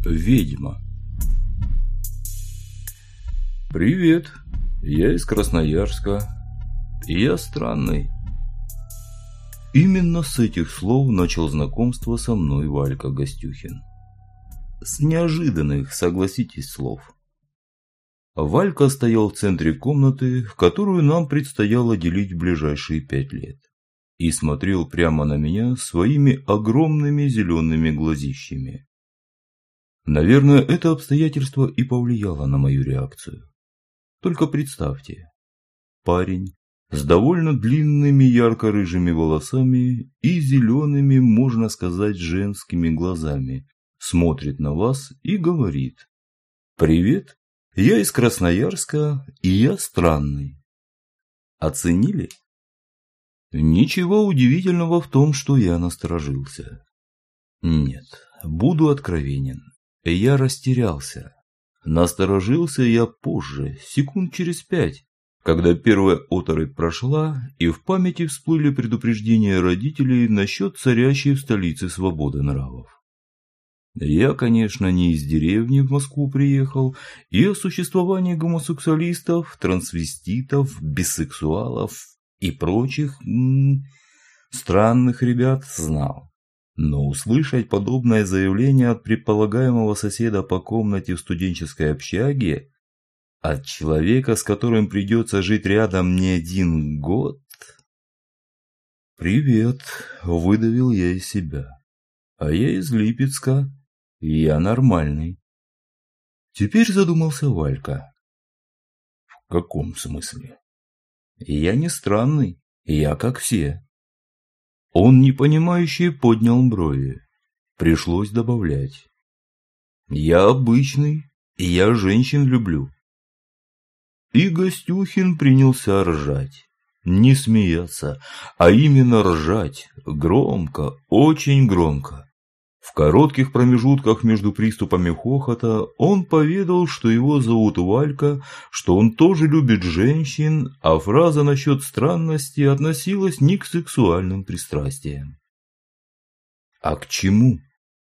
Ведьма. Привет, я из Красноярска. Я странный. Именно с этих слов начал знакомство со мной Валька Гостюхин. С неожиданных, согласитесь, слов. Валька стоял в центре комнаты, в которую нам предстояло делить в ближайшие 5 лет, и смотрел прямо на меня своими огромными зелеными глазищами. Наверное, это обстоятельство и повлияло на мою реакцию. Только представьте, парень с довольно длинными ярко-рыжими волосами и зелеными, можно сказать, женскими глазами, смотрит на вас и говорит: «Привет, я из Красноярска, и я странный». Оценили? Ничего удивительного в том, что я насторожился. Нет, буду откровенен. Я растерялся. Насторожился я позже, секунд через 5, когда первая оторопь прошла, и в памяти всплыли предупреждения родителей насчет царящей в столице свободы нравов. Я, конечно, не из деревни в Москву приехал, и о существовании гомосексуалистов, трансвеститов, бисексуалов и прочих странных ребят знал. Но услышать подобное заявление от предполагаемого соседа по комнате в студенческой общаге, от человека, с которым придется жить рядом не 1 год... «Привет», — выдавил я из себя. «А я из Липецка, и я нормальный». Теперь задумался Валька. «В каком смысле?» «Я не странный, я как все». Он непонимающе поднял брови. Пришлось добавлять: «Я обычный, и я женщин люблю». И Гостюхин принялся ржать. Не смеяться, а именно ржать. Громко, очень громко. В коротких промежутках между приступами хохота он поведал, что его зовут Валька, что он тоже любит женщин, а фраза насчет странности относилась не к сексуальным пристрастиям. А к чему?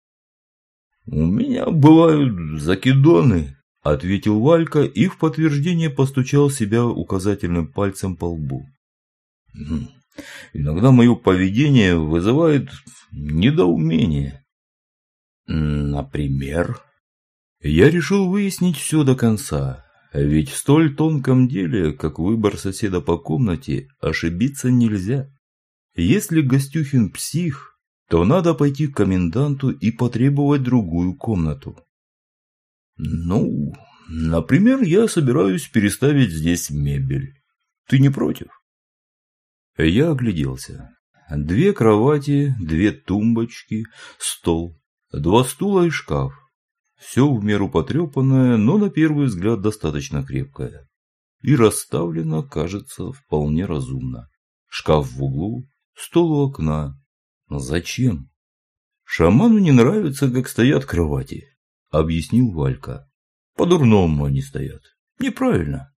«У меня бывают закидоны», — ответил Валька и в подтверждение постучал себя указательным пальцем по лбу. «Иногда мое поведение вызывает недоумение». «Например?» Я решил выяснить все до конца, ведь в столь тонком деле, как выбор соседа по комнате, ошибиться нельзя. Если Гостюхин псих, то надо пойти к коменданту и потребовать другую комнату. Например, я собираюсь переставить здесь мебель. Ты не против?» Я огляделся. 2 кровати, 2 тумбочки, стол, 2 стула и шкаф. Все в меру потрепанное, но на первый взгляд достаточно крепкое. И расставлено, кажется, вполне разумно. Шкаф в углу, стол у окна. Но зачем? «Шаману не нравится, как стоят кровати», — объяснил Валька. «По-дурному они стоят. Неправильно».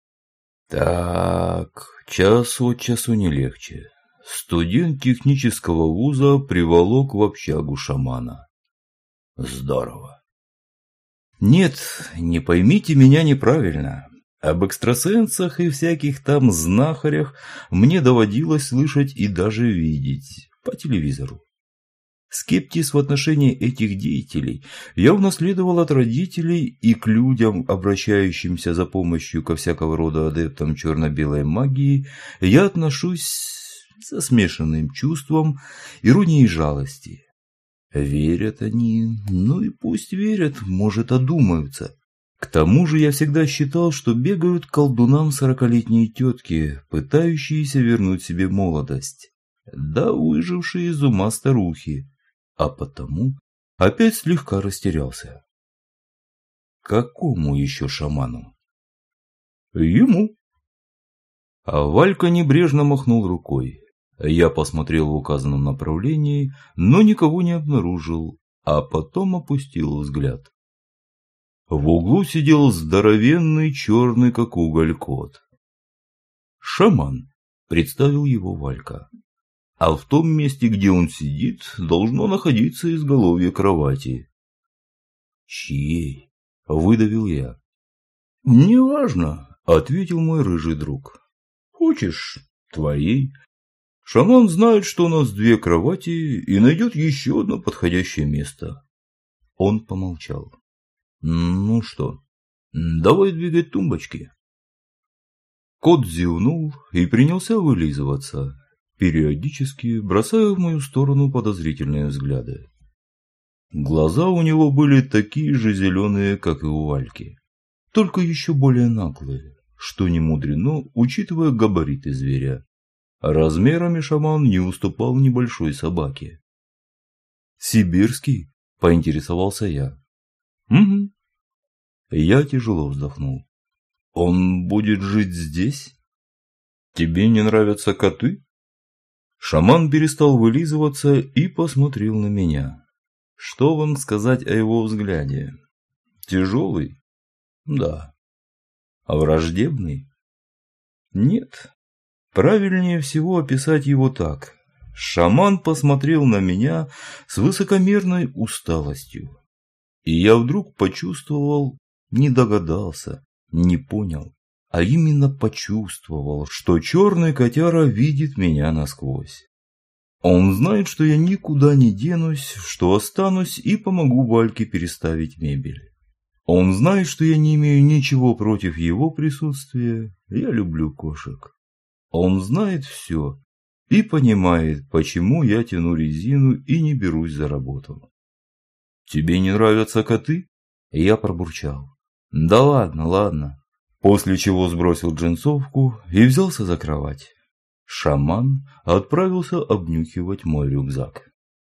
Так, час от часу не легче. Студент технического вуза приволок в общагу шамана. Здорово. Нет, не поймите меня неправильно. Об экстрасенсах и всяких там знахарях мне доводилось слышать и даже видеть по телевизору. Скепсис в отношении этих деятелей я унаследовал от родителей, и к людям, обращающимся за помощью ко всякого рода адептам черно-белой магии, я отношусь со смешанным чувством иронии и жалости. Верят они, ну и пусть верят, может, одумаются. К тому же я всегда считал, что бегают к колдунам 40-летние тетки, пытающиеся вернуть себе молодость, да выжившие из ума старухи. А потому опять слегка растерялся. Какому еще шаману? Ему. А Валька небрежно махнул рукой. Я посмотрел в указанном направлении, но никого не обнаружил, а потом опустил взгляд. В углу сидел здоровенный черный как уголь кот. «Шаман», — представил его Валька. А в том месте, где он сидит, должно находиться изголовье кровати. Чьей? Выдавил я. Неважно, ответил мой рыжий друг. Хочешь, твоей. Шаман знает, что у нас 2 кровати и найдет еще одно подходящее место. Он помолчал. Ну что, давай двигать тумбочки. Кот зевнул и принялся вылизываться, периодически бросая в мою сторону подозрительные взгляды. Глаза у него были такие же зеленые, как и у Вальки, только еще более наглые, что не мудрено, учитывая габариты зверя. Размерами шаман не уступал небольшой собаке. «Сибирский?» – поинтересовался я. «Угу». Я тяжело вздохнул. «Он будет жить здесь? Тебе не нравятся коты?» Шаман перестал вылизываться и посмотрел на меня. Что вам сказать о его взгляде? Тяжелый? Да. А враждебный? Нет. Правильнее всего описать его так. Шаман посмотрел на меня с высокомерной усталостью. И я вдруг почувствовал, не догадался, не понял, а именно почувствовал, что черный котяра видит меня насквозь. Он знает, что я никуда не денусь, что останусь и помогу Вальке переставить мебель. Он знает, что я не имею ничего против его присутствия, я люблю кошек. Он знает все и понимает, почему я тяну резину и не берусь за работу. «Тебе не нравятся коты?» Я пробурчал. «Да ладно, ладно». После чего сбросил джинсовку и взялся за кровать. Шаман отправился обнюхивать мой рюкзак.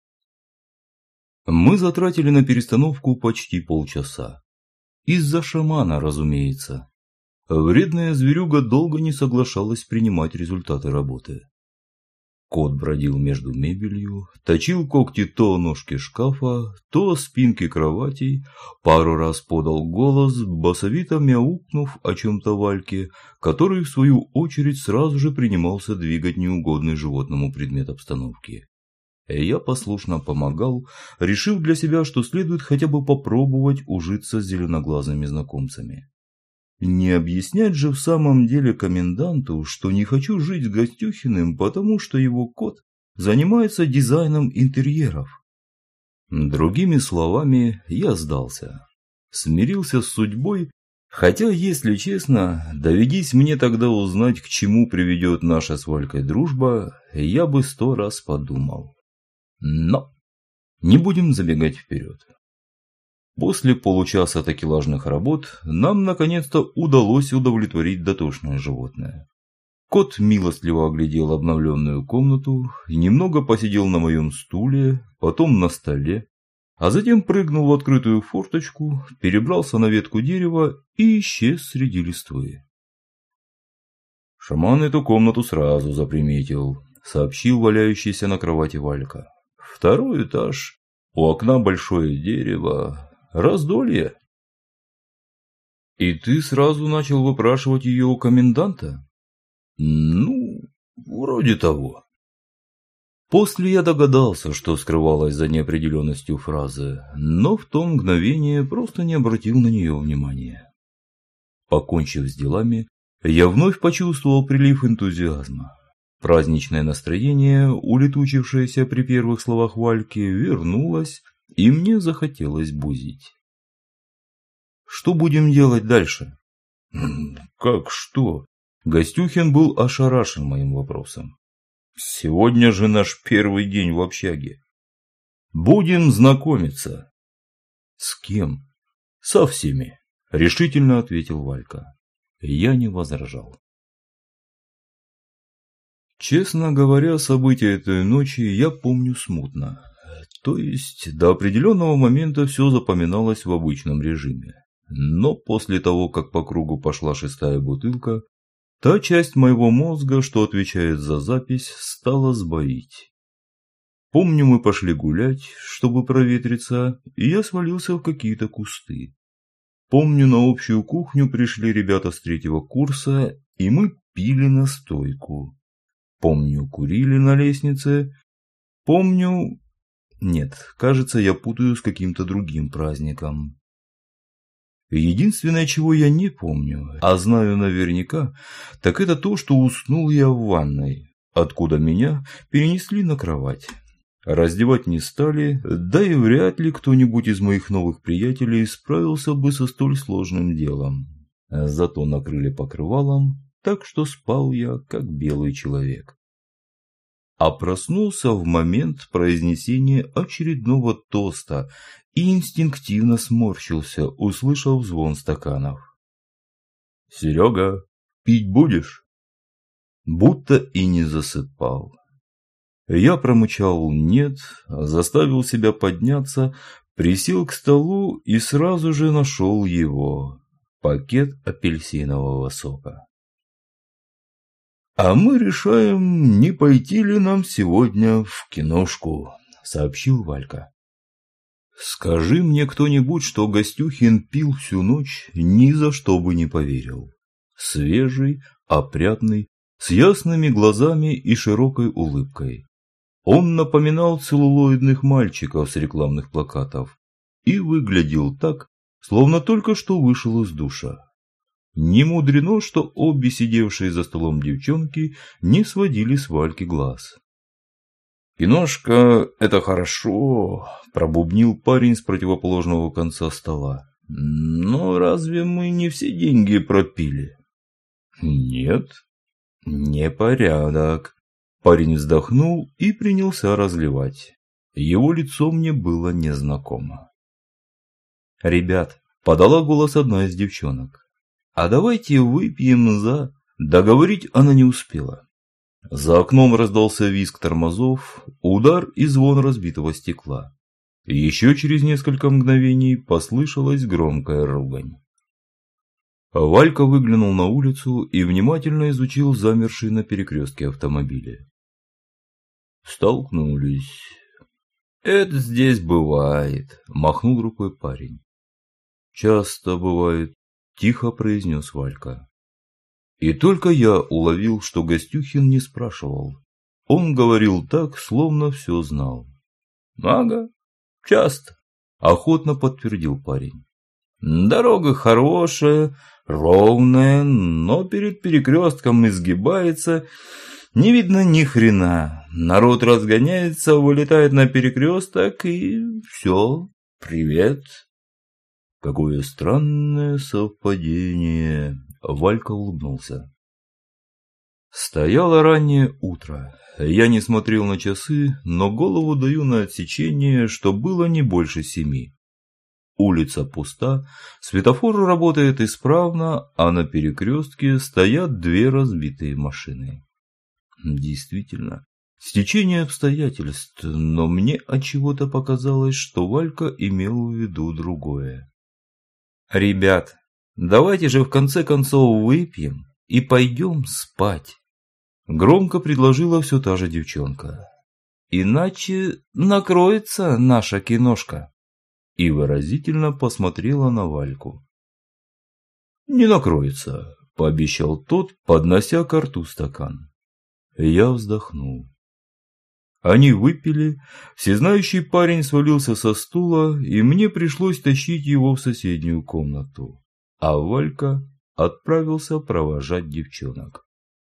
Мы затратили на перестановку почти полчаса. Из-за шамана, разумеется. Вредная зверюга долго не соглашалась принимать результаты работы. Кот бродил между мебелью, точил когти то о ножке шкафа, то о спинке кроватей, пару раз подал голос, басовито мяукнув о чем-то Вальке, который в свою очередь сразу же принимался двигать неугодный животному предмет обстановки. Я послушно помогал, решив для себя, что следует хотя бы попробовать ужиться с зеленоглазыми знакомцами. Не объяснять же в самом деле коменданту, что не хочу жить с Гостюхиным, потому что его кот занимается дизайном интерьеров. Другими словами, я сдался. Смирился с судьбой, хотя, если честно, доведись мне тогда узнать, к чему приведет наша с Валькой дружба, я бы 100 раз подумал. Но не будем забегать вперед. После получаса такелажных работ нам наконец-то удалось удовлетворить дотошное животное. Кот милостливо оглядел обновленную комнату, немного посидел на моем стуле, потом на столе, а затем прыгнул в открытую форточку, перебрался на ветку дерева и исчез среди листвы. Шаман эту комнату сразу заприметил, сообщил валяющийся на кровати Валька. 2-й этаж, у окна большое дерево. Раздолье. И ты сразу начал выпрашивать ее у коменданта? Ну, вроде того. После я догадался, что скрывалось за неопределенностью фразы, но в то мгновение просто не обратил на нее внимания. Покончив с делами, я вновь почувствовал прилив энтузиазма. Праздничное настроение, улетучившееся при первых словах Вальки, вернулось, и мне захотелось бузить. Что будем делать дальше? Как что? Гостюхин был ошарашен моим вопросом. Сегодня же наш первый день в общаге. Будем знакомиться. С кем? Со всеми, решительно ответил Валька. Я не возражал. Честно говоря, события этой ночи я помню смутно. То есть до определенного момента все запоминалось в обычном режиме. Но после того, как по кругу пошла 6-я бутылка, та часть моего мозга, что отвечает за запись, стала сбоить. Помню, мы пошли гулять, чтобы проветриться, и я свалился в какие-то кусты. Помню, на общую кухню пришли ребята с 3-го курса, и мы пили настойку. Помню, курили на лестнице. Помню... Нет, кажется, я путаю с каким-то другим праздником. Единственное, чего я не помню, а знаю наверняка, так это то, что уснул я в ванной, откуда меня перенесли на кровать. Раздевать не стали, да и вряд ли кто-нибудь из моих новых приятелей справился бы со столь сложным делом. Зато накрыли покрывалом, так что спал я как белый человек. А проснулся в момент произнесения очередного тоста и инстинктивно сморщился, услышав звон стаканов. «Серега, пить будешь?» Будто и не засыпал. Я промычал «нет», заставил себя подняться, присел к столу и сразу же нашел его – пакет апельсинового сока. «А мы решаем, не пойти ли нам сегодня в киношку», – сообщил Валька. Скажи мне кто-нибудь, что Гостюхин пил всю ночь, ни за что бы не поверил. Свежий, опрятный, с ясными глазами и широкой улыбкой. Он напоминал целлулоидных мальчиков с рекламных плакатов и выглядел так, словно только что вышел из душа. Не мудрено, что обе сидевшие за столом девчонки не сводили с Вальки глаз. «Киношка – это хорошо», – пробубнил парень с противоположного конца стола. «Но разве мы не все деньги пропили?» «Нет, непорядок». Парень вздохнул и принялся разливать. Его лицо мне было незнакомо. «Ребят», – подала голос одна из девчонок, – «а давайте выпьем за...» Договорить она не успела. За окном раздался визг тормозов, удар и звон разбитого стекла. Еще через несколько мгновений послышалась громкая ругань. Валька выглянул на улицу и внимательно изучил замершие на перекрестке автомобили. «Столкнулись. Это здесь бывает», – махнул рукой парень. «Часто бывает», – тихо произнес Валька. И только я уловил, что Гостюхин не спрашивал. Он говорил так, словно все знал. «Ага, часто», – охотно подтвердил парень. «Дорога хорошая, ровная, но перед перекрестком изгибается, не видно ни хрена. Народ разгоняется, вылетает на перекресток и все, привет». «Какое странное совпадение», – Валька улыбнулся. Стояло раннее утро. Я не смотрел на часы, но голову даю на отсечение, что было не больше 7. Улица пуста, светофор работает исправно, а на перекрестке стоят 2 разбитые машины. Действительно, стечение обстоятельств, но мне отчего-то показалось, что Валька имел в виду другое. «Ребят, давайте же в конце концов выпьем и пойдем спать», – громко предложила все та же девчонка. «Иначе накроется наша киношка», – и выразительно посмотрела на Вальку. «Не накроется», – пообещал тот, поднося ко рту стакан. Я вздохнул. Они выпили, всезнающий парень свалился со стула, и мне пришлось тащить его в соседнюю комнату, а Валька отправился провожать девчонок.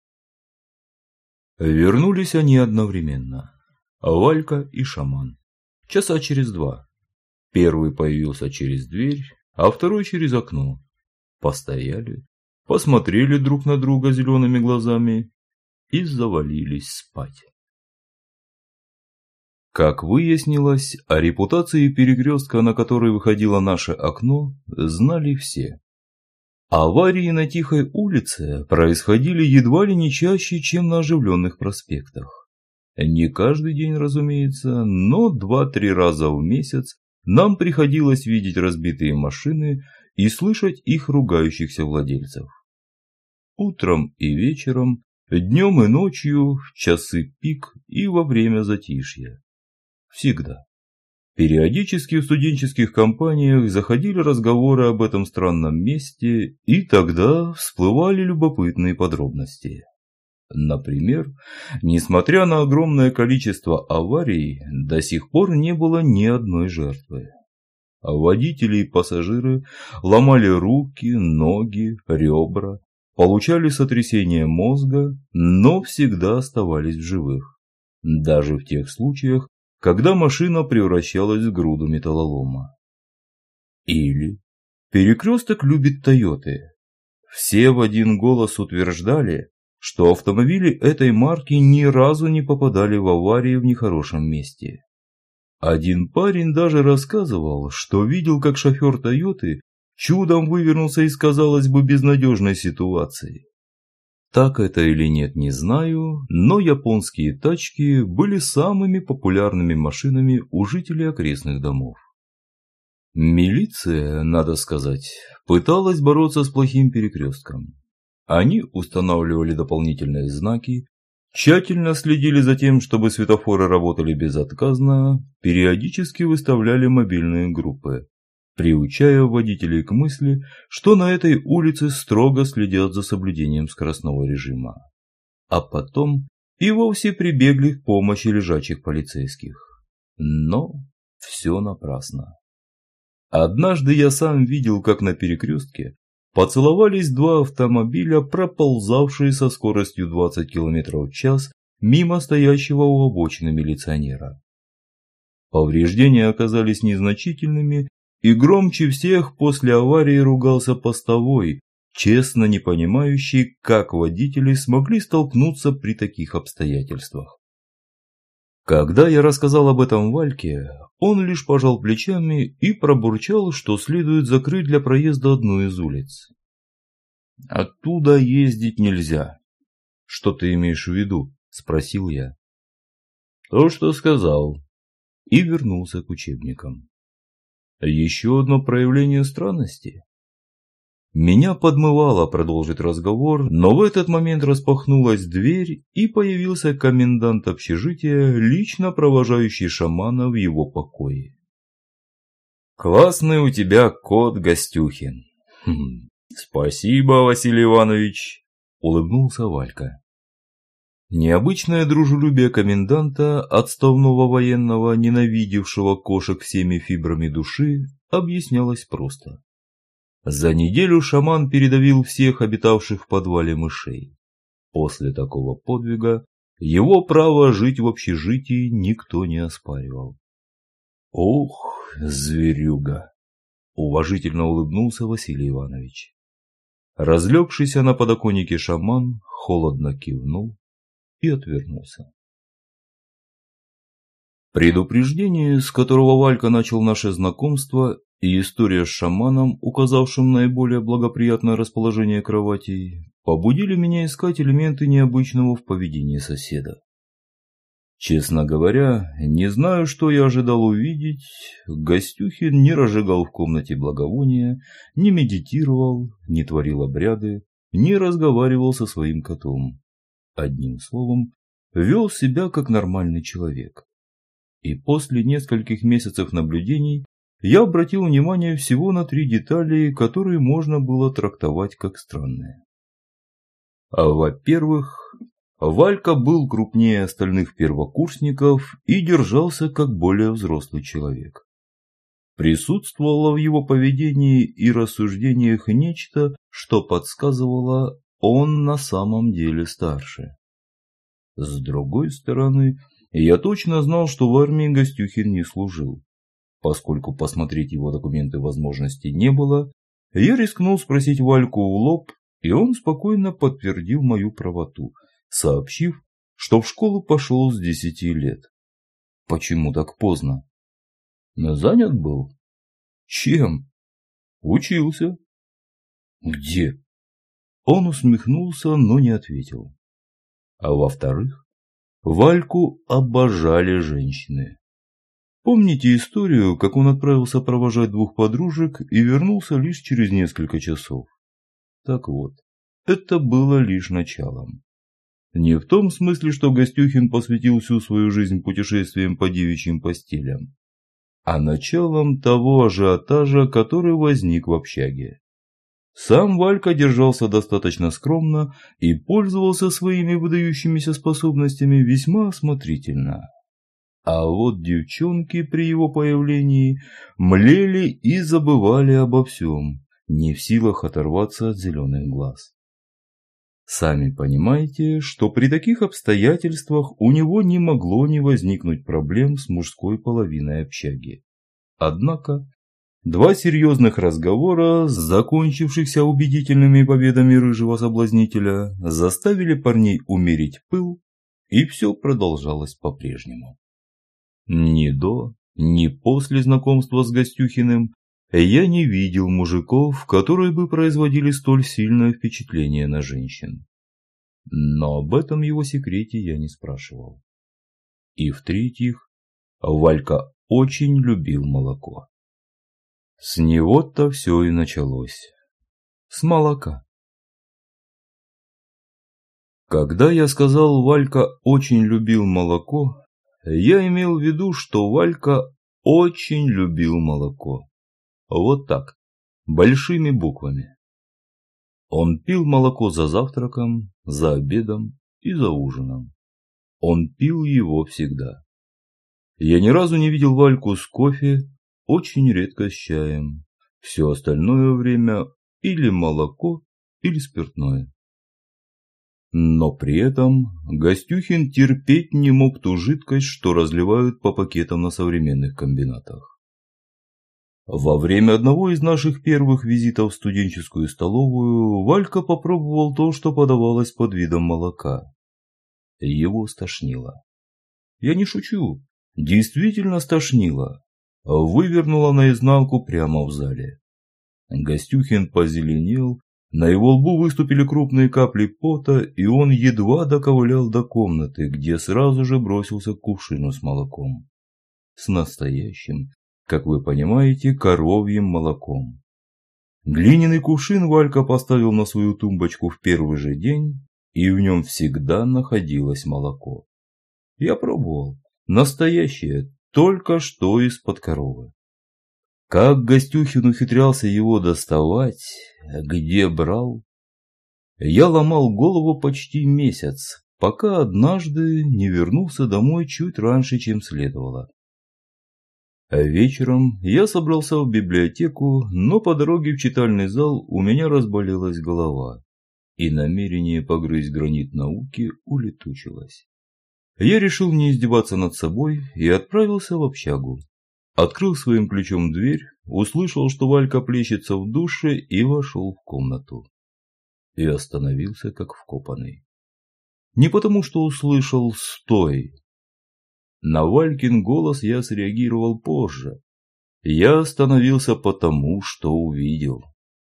Вернулись они одновременно, Валька и шаман, часа через 2. Первый появился через дверь, а второй через окно. Постояли, посмотрели друг на друга зелеными глазами и завалились спать. Как выяснилось, о репутации перекрестка, на который выходило наше окно, знали все. Аварии на тихой улице происходили едва ли не чаще, чем на оживленных проспектах. Не каждый день, разумеется, но 2-3 раза в месяц нам приходилось видеть разбитые машины и слышать их ругающихся владельцев. Утром и вечером, днем и ночью, в часы пик и во время затишья. Всегда. Периодически в студенческих компаниях заходили разговоры об этом странном месте, и тогда всплывали любопытные подробности. Например, несмотря на огромное количество аварий, до сих пор не было ни одной жертвы. А водители и пассажиры ломали руки, ноги, ребра, получали сотрясение мозга, но всегда оставались в живых. Даже в тех случаях, когда машина превращалась в груду металлолома. Или перекресток любит Тойоты. Все в один голос утверждали, что автомобили этой марки ни разу не попадали в аварии в нехорошем месте. Один парень даже рассказывал, что видел, как шофер Тойоты чудом вывернулся из, казалось бы, безнадежной ситуации. Так это или нет, не знаю, но японские тачки были самыми популярными машинами у жителей окрестных домов. Милиция, надо сказать, пыталась бороться с плохим перекрестком. Они устанавливали дополнительные знаки, тщательно следили за тем, чтобы светофоры работали безотказно, периодически выставляли мобильные группы, приучая водителей к мысли, что на этой улице строго следят за соблюдением скоростного режима. А потом и вовсе прибегли к помощи лежачих полицейских. Но все напрасно. Однажды я сам видел, как на перекрестке поцеловались два автомобиля, проползавшие со скоростью 20 км в час мимо стоящего у обочины милиционера. Повреждения оказались незначительными, и громче всех после аварии ругался постовой, честно не понимающий, как водители смогли столкнуться при таких обстоятельствах. Когда я рассказал об этом Вальке, он лишь пожал плечами и пробурчал, что следует закрыть для проезда одну из улиц. «Оттуда ездить нельзя». «Что ты имеешь в виду?» – спросил я. «То, что сказал». И вернулся к учебникам. Еще одно проявление странности. Меня подмывало продолжить разговор, но в этот момент распахнулась дверь, и появился комендант общежития, лично провожающий шамана в его покое. «Классный у тебя кот, Гостюхин». «Спасибо, Василий Иванович», – улыбнулся Валька. Необычное дружелюбие коменданта, отставного военного, ненавидевшего кошек всеми фибрами души, объяснялось просто. За неделю шаман передавил всех обитавших в подвале мышей. После такого подвига его право жить в общежитии никто не оспаривал. «Ох, зверюга!» – уважительно улыбнулся Василий Иванович. Разлегшийся на подоконнике шаман холодно кивнул и отвернулся. Предупреждение, с которого Валька начал наше знакомство, и история с шаманом, указавшим наиболее благоприятное расположение кроватей, побудили меня искать элементы необычного в поведении соседа. Честно говоря, не знаю, что я ожидал увидеть. Гостюхин не разжигал в комнате благовония, не медитировал, не творил обряды, не разговаривал со своим котом. Одним словом, вел себя как нормальный человек. И после нескольких месяцев наблюдений я обратил внимание всего на 3 детали, которые можно было трактовать как странные. Во-первых, Валька был крупнее остальных первокурсников и держался как более взрослый человек. Присутствовало в его поведении и рассуждениях нечто, что подсказывало, он на самом деле старше. С другой стороны, я точно знал, что в армии Гостюхин не служил. Поскольку посмотреть его документы возможности не было, я рискнул спросить Вальку в лоб, и он спокойно подтвердил мою правоту, сообщив, что в школу пошел с 10 лет. Почему так поздно? Занят был. Чем? Учился. Где? Он усмехнулся, но не ответил. А во-вторых, Вальку обожали женщины. Помните историю, как он отправился провожать 2 подружек и вернулся лишь через несколько часов? Так вот, это было лишь началом. Не в том смысле, что Гостюхин посвятил всю свою жизнь путешествиям по девичьим постелям, а началом того ажиотажа, который возник в общаге. Сам Валька держался достаточно скромно и пользовался своими выдающимися способностями весьма осмотрительно. А вот девчонки при его появлении млели и забывали обо всем, не в силах оторваться от зеленых глаз. Сами понимаете, что при таких обстоятельствах у него не могло не возникнуть проблем с мужской половиной общаги. Однако, два серьезных разговора, закончившихся убедительными победами рыжего соблазнителя, заставили парней умерить пыл, и все продолжалось по-прежнему. Ни до, ни после знакомства с Гостюхиным я не видел мужиков, которые бы производили столь сильное впечатление на женщин. Но об этом его секрете я не спрашивал. И в-третьих, Валька очень любил молоко. С него-то все и началось. С молока. Когда я сказал «Валька очень любил молоко», я имел в виду, что Валька очень любил молоко. Вот так, большими буквами. Он пил молоко за завтраком, за обедом и за ужином. Он пил его всегда. Я ни разу не видел Вальку с кофе, очень редко с чаем. Все остальное время или молоко, или спиртное. Но при этом Гостюхин терпеть не мог ту жидкость, что разливают по пакетам на современных комбинатах. Во время одного из наших первых визитов в студенческую столовую Валька попробовал то, что подавалось под видом молока. Его стошнило. Я не шучу, действительно стошнило. Вывернуло наизнанку прямо в зале. Гостюхин позеленел, на его лбу выступили крупные капли пота, и он едва доковылял до комнаты, где сразу же бросился к кувшину с молоком. С настоящим, как вы понимаете, коровьим молоком. Глиняный кувшин Валька поставил на свою тумбочку в первый же день, и в нем всегда находилось молоко. Я пробовал. Настоящее, только что из-под коровы. Как Гостюхин ухитрялся его доставать, где брал? Я ломал голову почти месяц, пока однажды не вернулся домой чуть раньше, чем следовало. Вечером я собрался в библиотеку, но по дороге в читальный зал у меня разболелась голова, и намерение погрызть гранит науки улетучилось. Я решил не издеваться над собой и отправился в общагу. Открыл своим ключом дверь, услышал, что Валька плещется в душе, и вошел в комнату. И остановился как вкопанный. Не потому, что услышал «стой». На Валькин голос я среагировал позже. Я остановился потому, что увидел.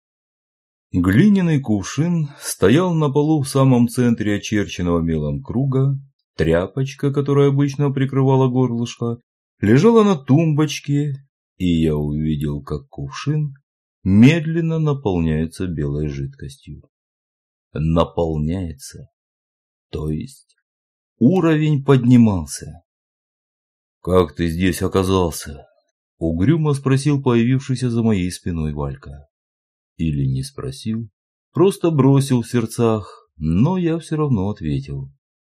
Глиняный кувшин стоял на полу в самом центре очерченного мелом круга, тряпочка, которая обычно прикрывала горлышко, лежала на тумбочке, и я увидел, как кувшин медленно наполняется белой жидкостью. Наполняется. То есть уровень поднимался. «Как ты здесь оказался?» — угрюмо спросил появившийся за моей спиной Валька. Или не спросил, просто бросил в сердцах, но я все равно ответил.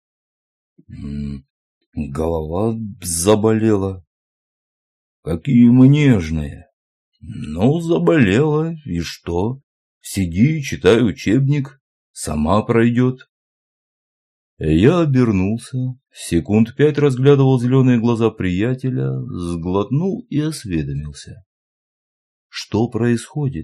Голова заболела. Какие мы нежные. Ну, заболела, и что? Сиди, читай учебник, сама пройдет. Я обернулся, секунд 5 разглядывал зеленые глаза приятеля, сглотнул и осведомился. Что происходит?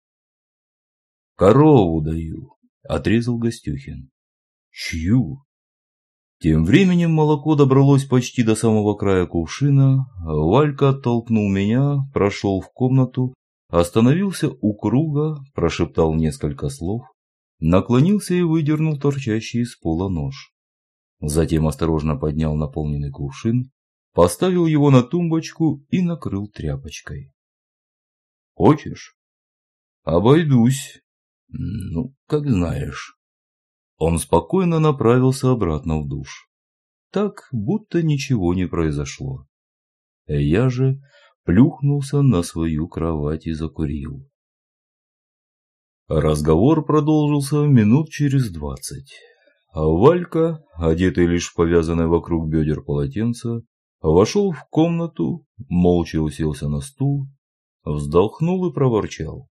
Корову даю, отрезал Гостюхин. Чью? Тем временем молоко добралось почти до самого края кувшина, Валька оттолкнул меня, прошел в комнату, остановился у круга, прошептал несколько слов, наклонился и выдернул торчащий из пола нож. Затем осторожно поднял наполненный кувшин, поставил его на тумбочку и накрыл тряпочкой. «Хочешь?» «Обойдусь. Ну, как знаешь». Он спокойно направился обратно в душ. Так, будто ничего не произошло. Я же плюхнулся на свою кровать и закурил. Разговор продолжился минут через 20. А Валька, одетый лишь в повязанное вокруг бедер полотенце, вошел в комнату, молча уселся на стул, вздохнул и проворчал.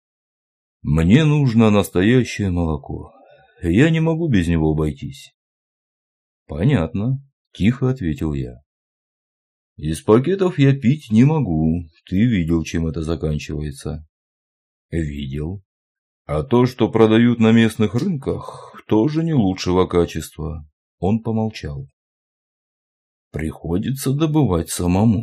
«Мне нужно настоящее молоко. Я не могу без него обойтись». «Понятно», – тихо ответил я. «Из пакетов я пить не могу. Ты видел, чем это заканчивается?» «Видел. А то, что продают на местных рынках, тоже не лучшего качества». Он помолчал. «Приходится добывать самому».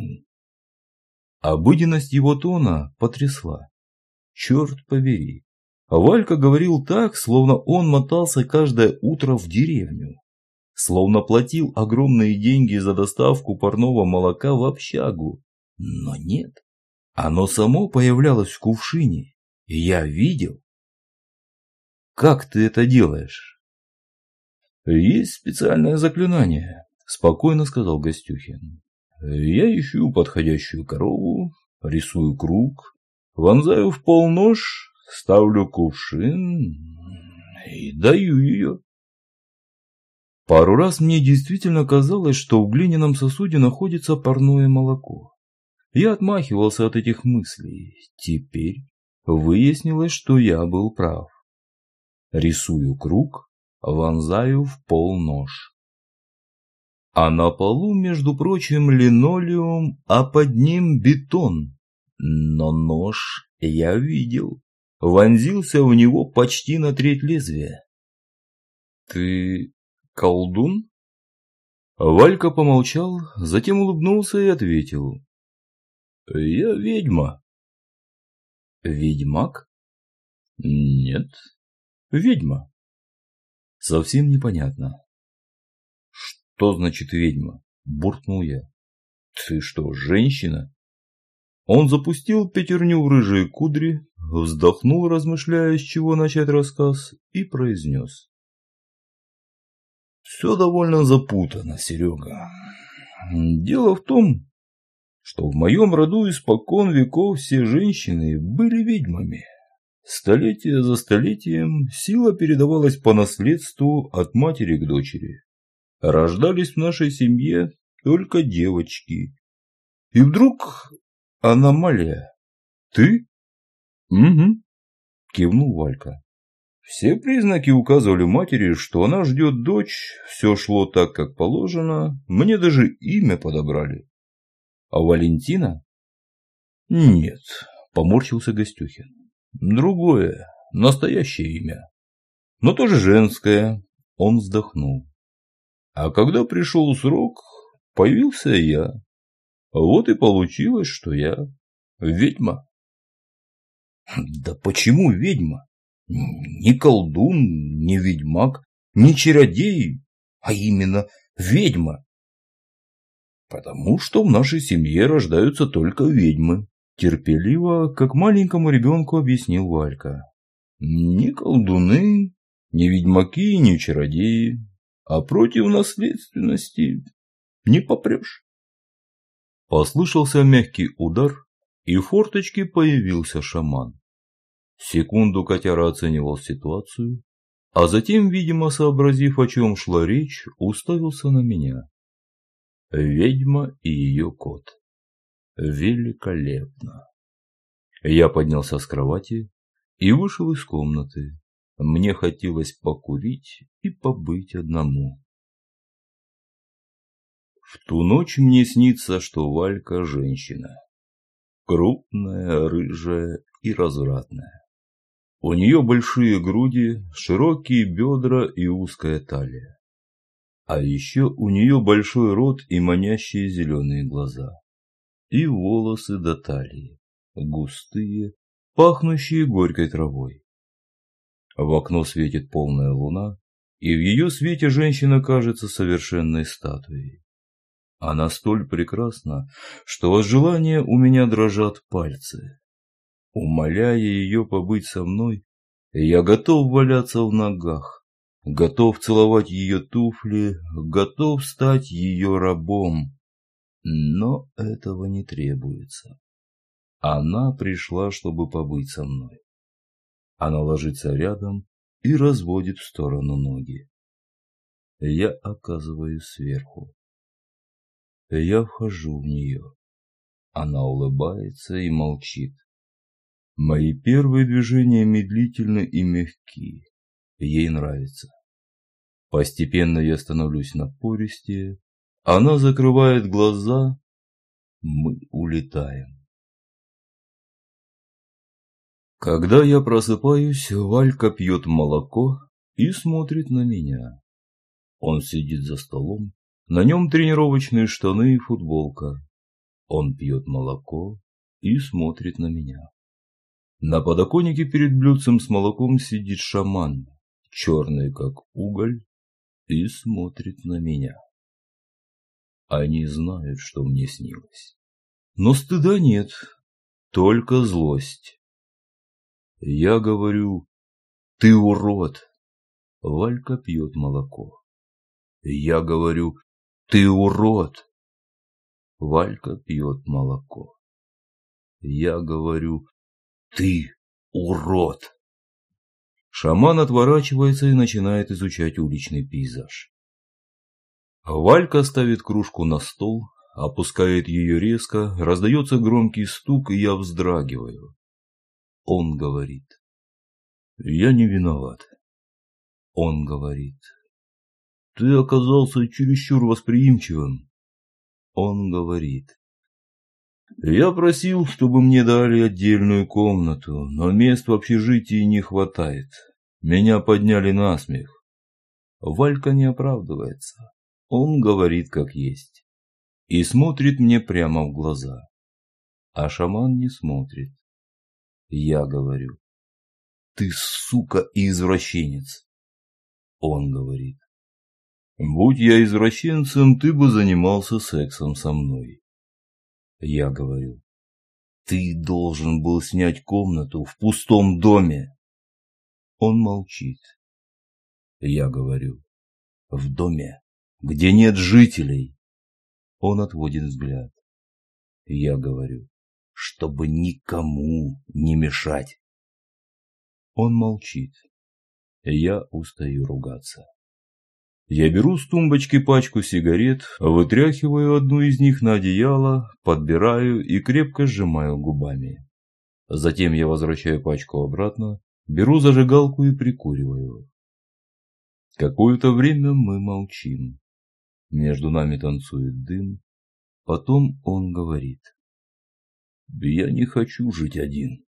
Обыденность его тона потрясла. Черт побери. Валька говорил так, словно он мотался каждое утро в деревню. Словно платил огромные деньги за доставку парного молока в общагу. Но нет. Оно само появлялось в кувшине. И я видел. «Как ты это делаешь?» «Есть специальное заклинание», – спокойно сказал Гостюхин. «Я ищу подходящую корову, рисую круг, вонзаю в пол нож, ставлю кувшин и даю ее». Пару раз мне действительно казалось, что в глиняном сосуде находится парное молоко. Я отмахивался от этих мыслей. Теперь выяснилось, что я был прав. Рисую круг, вонзаю в пол нож. А на полу, между прочим, линолеум, а под ним бетон. Но нож я видел. Вонзился в него почти на треть лезвия. «Ты колдун?» Валька помолчал, затем улыбнулся и ответил. «Я ведьма». «Ведьмак?» «Нет, ведьма». «Совсем непонятно». «Что значит ведьма?» – буркнул я. «Ты что, женщина?» Он запустил пятерню в рыжие кудри, вздохнул, размышляя, с чего начать рассказ, и произнес. «Все довольно запутанно, Серега. Дело в том, что в моем роду испокон веков все женщины были ведьмами. Столетие за столетием сила передавалась по наследству от матери к дочери. Рождались в нашей семье только девочки. И вдруг аномалия. Ты?» «Угу», кивнул Валька. Все признаки указывали матери, что она ждет дочь, все шло так, как положено, мне даже имя подобрали. А Валентина? Нет, поморщился Гостюхин. Другое, настоящее имя. Но тоже женское. Он вздохнул. А когда пришел срок, появился я. Вот и получилось, что я ведьма. Да почему ведьма? Ни колдун, ни ведьмак, ни чародей, а именно ведьма. Потому что в нашей семье рождаются только ведьмы. Терпеливо, как маленькому ребенку объяснил Валька. Ни колдуны, ни ведьмаки, ни чародеи. А против наследственности не попрешь. Послышался мягкий удар, и в форточке появился шаман. Секунду котяра оценивал ситуацию, а затем, видимо, сообразив, о чем шла речь, уставился на меня. Ведьма и ее кот. Великолепно. Я поднялся с кровати и вышел из комнаты. Мне хотелось покурить и побыть одному. В ту ночь мне снится, что Валька женщина. Крупная, рыжая и развратная. У нее большие груди, широкие бедра и узкая талия. А еще у нее большой рот и манящие зеленые глаза. И волосы до талии, густые, пахнущие горькой травой. В окно светит полная луна, и в ее свете женщина кажется совершенной статуей. Она столь прекрасна, что от желания у меня дрожат пальцы. Умоляя ее побыть со мной, я готов валяться в ногах, готов целовать ее туфли, готов стать ее рабом. Но этого не требуется. Она пришла, чтобы побыть со мной. Она ложится рядом и разводит в сторону ноги. Я оказываюсь сверху. Я вхожу в нее. Она улыбается и молчит. Мои первые движения медлительны и мягки. Ей нравится. Постепенно я становлюсь напористее. Она закрывает глаза. Мы улетаем. Когда я просыпаюсь, Валька пьет молоко и смотрит на меня. Он сидит за столом. На нем тренировочные штаны и футболка. Он пьет молоко и смотрит на меня. На подоконнике перед блюдцем с молоком сидит шаман, черный как уголь, и смотрит на меня. Они знают, что мне снилось. Но стыда нет, только злость. Я говорю: ты урод. Валька пьет молоко. Я говорю: ты урод. Валька пьет молоко. Я говорю: ты урод. Шаман отворачивается и начинает изучать уличный пейзаж. Валька ставит кружку на стол, опускает ее резко, раздается громкий стук, и я вздрагиваю. Он говорит: я не виноват. Он говорит: ты оказался чересчур восприимчивым. Он говорит: я просил, чтобы мне дали отдельную комнату, но мест в общежитии не хватает. Меня подняли на смех. Валька не оправдывается. Он говорит как есть. И смотрит мне прямо в глаза. А шаман не смотрит. Я говорю: ты сука и извращенец. Он говорит: будь я извращенцем, ты бы занимался сексом со мной. Я говорю: ты должен был снять комнату в пустом доме. Он молчит. Я говорю: в доме, где нет жителей. Он отводит взгляд. Я говорю: чтобы никому не мешать. Он молчит. Я устаю ругаться. Я беру с тумбочки пачку сигарет, вытряхиваю одну из них на одеяло, подбираю и крепко сжимаю губами. Затем я возвращаю пачку обратно, беру зажигалку и прикуриваю. Какое-то время мы молчим. Между нами танцует дым. Потом он говорит: я не хочу жить один.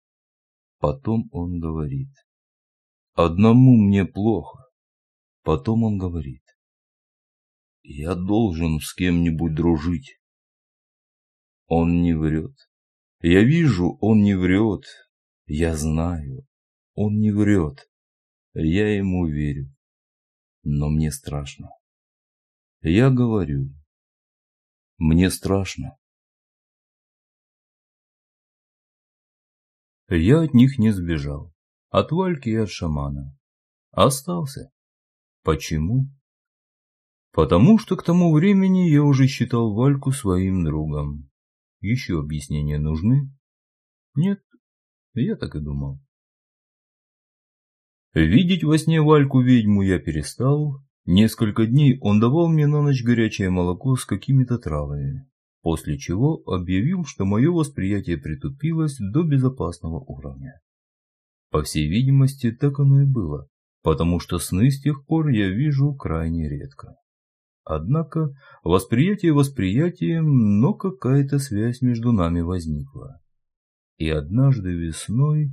Потом он говорит: одному мне плохо. Потом он говорит: я должен с кем-нибудь дружить. Он не врет. Я вижу, он не врет. Я знаю, он не врет. Я ему верю. Но мне страшно. Я говорю: мне страшно. Я от них не сбежал. От Вальки и от шамана. Остался. Почему? Потому что к тому времени я уже считал Вальку своим другом. Еще объяснения нужны? Нет, я так и думал. Видеть во сне Вальку-ведьму я перестал. Несколько дней он давал мне на ночь горячее молоко с какими-то травами, после чего объявил, что мое восприятие притупилось до безопасного уровня. По всей видимости, так оно и было, потому что сны с тех пор я вижу крайне редко. Однако восприятие восприятием, но какая-то связь между нами возникла. И однажды весной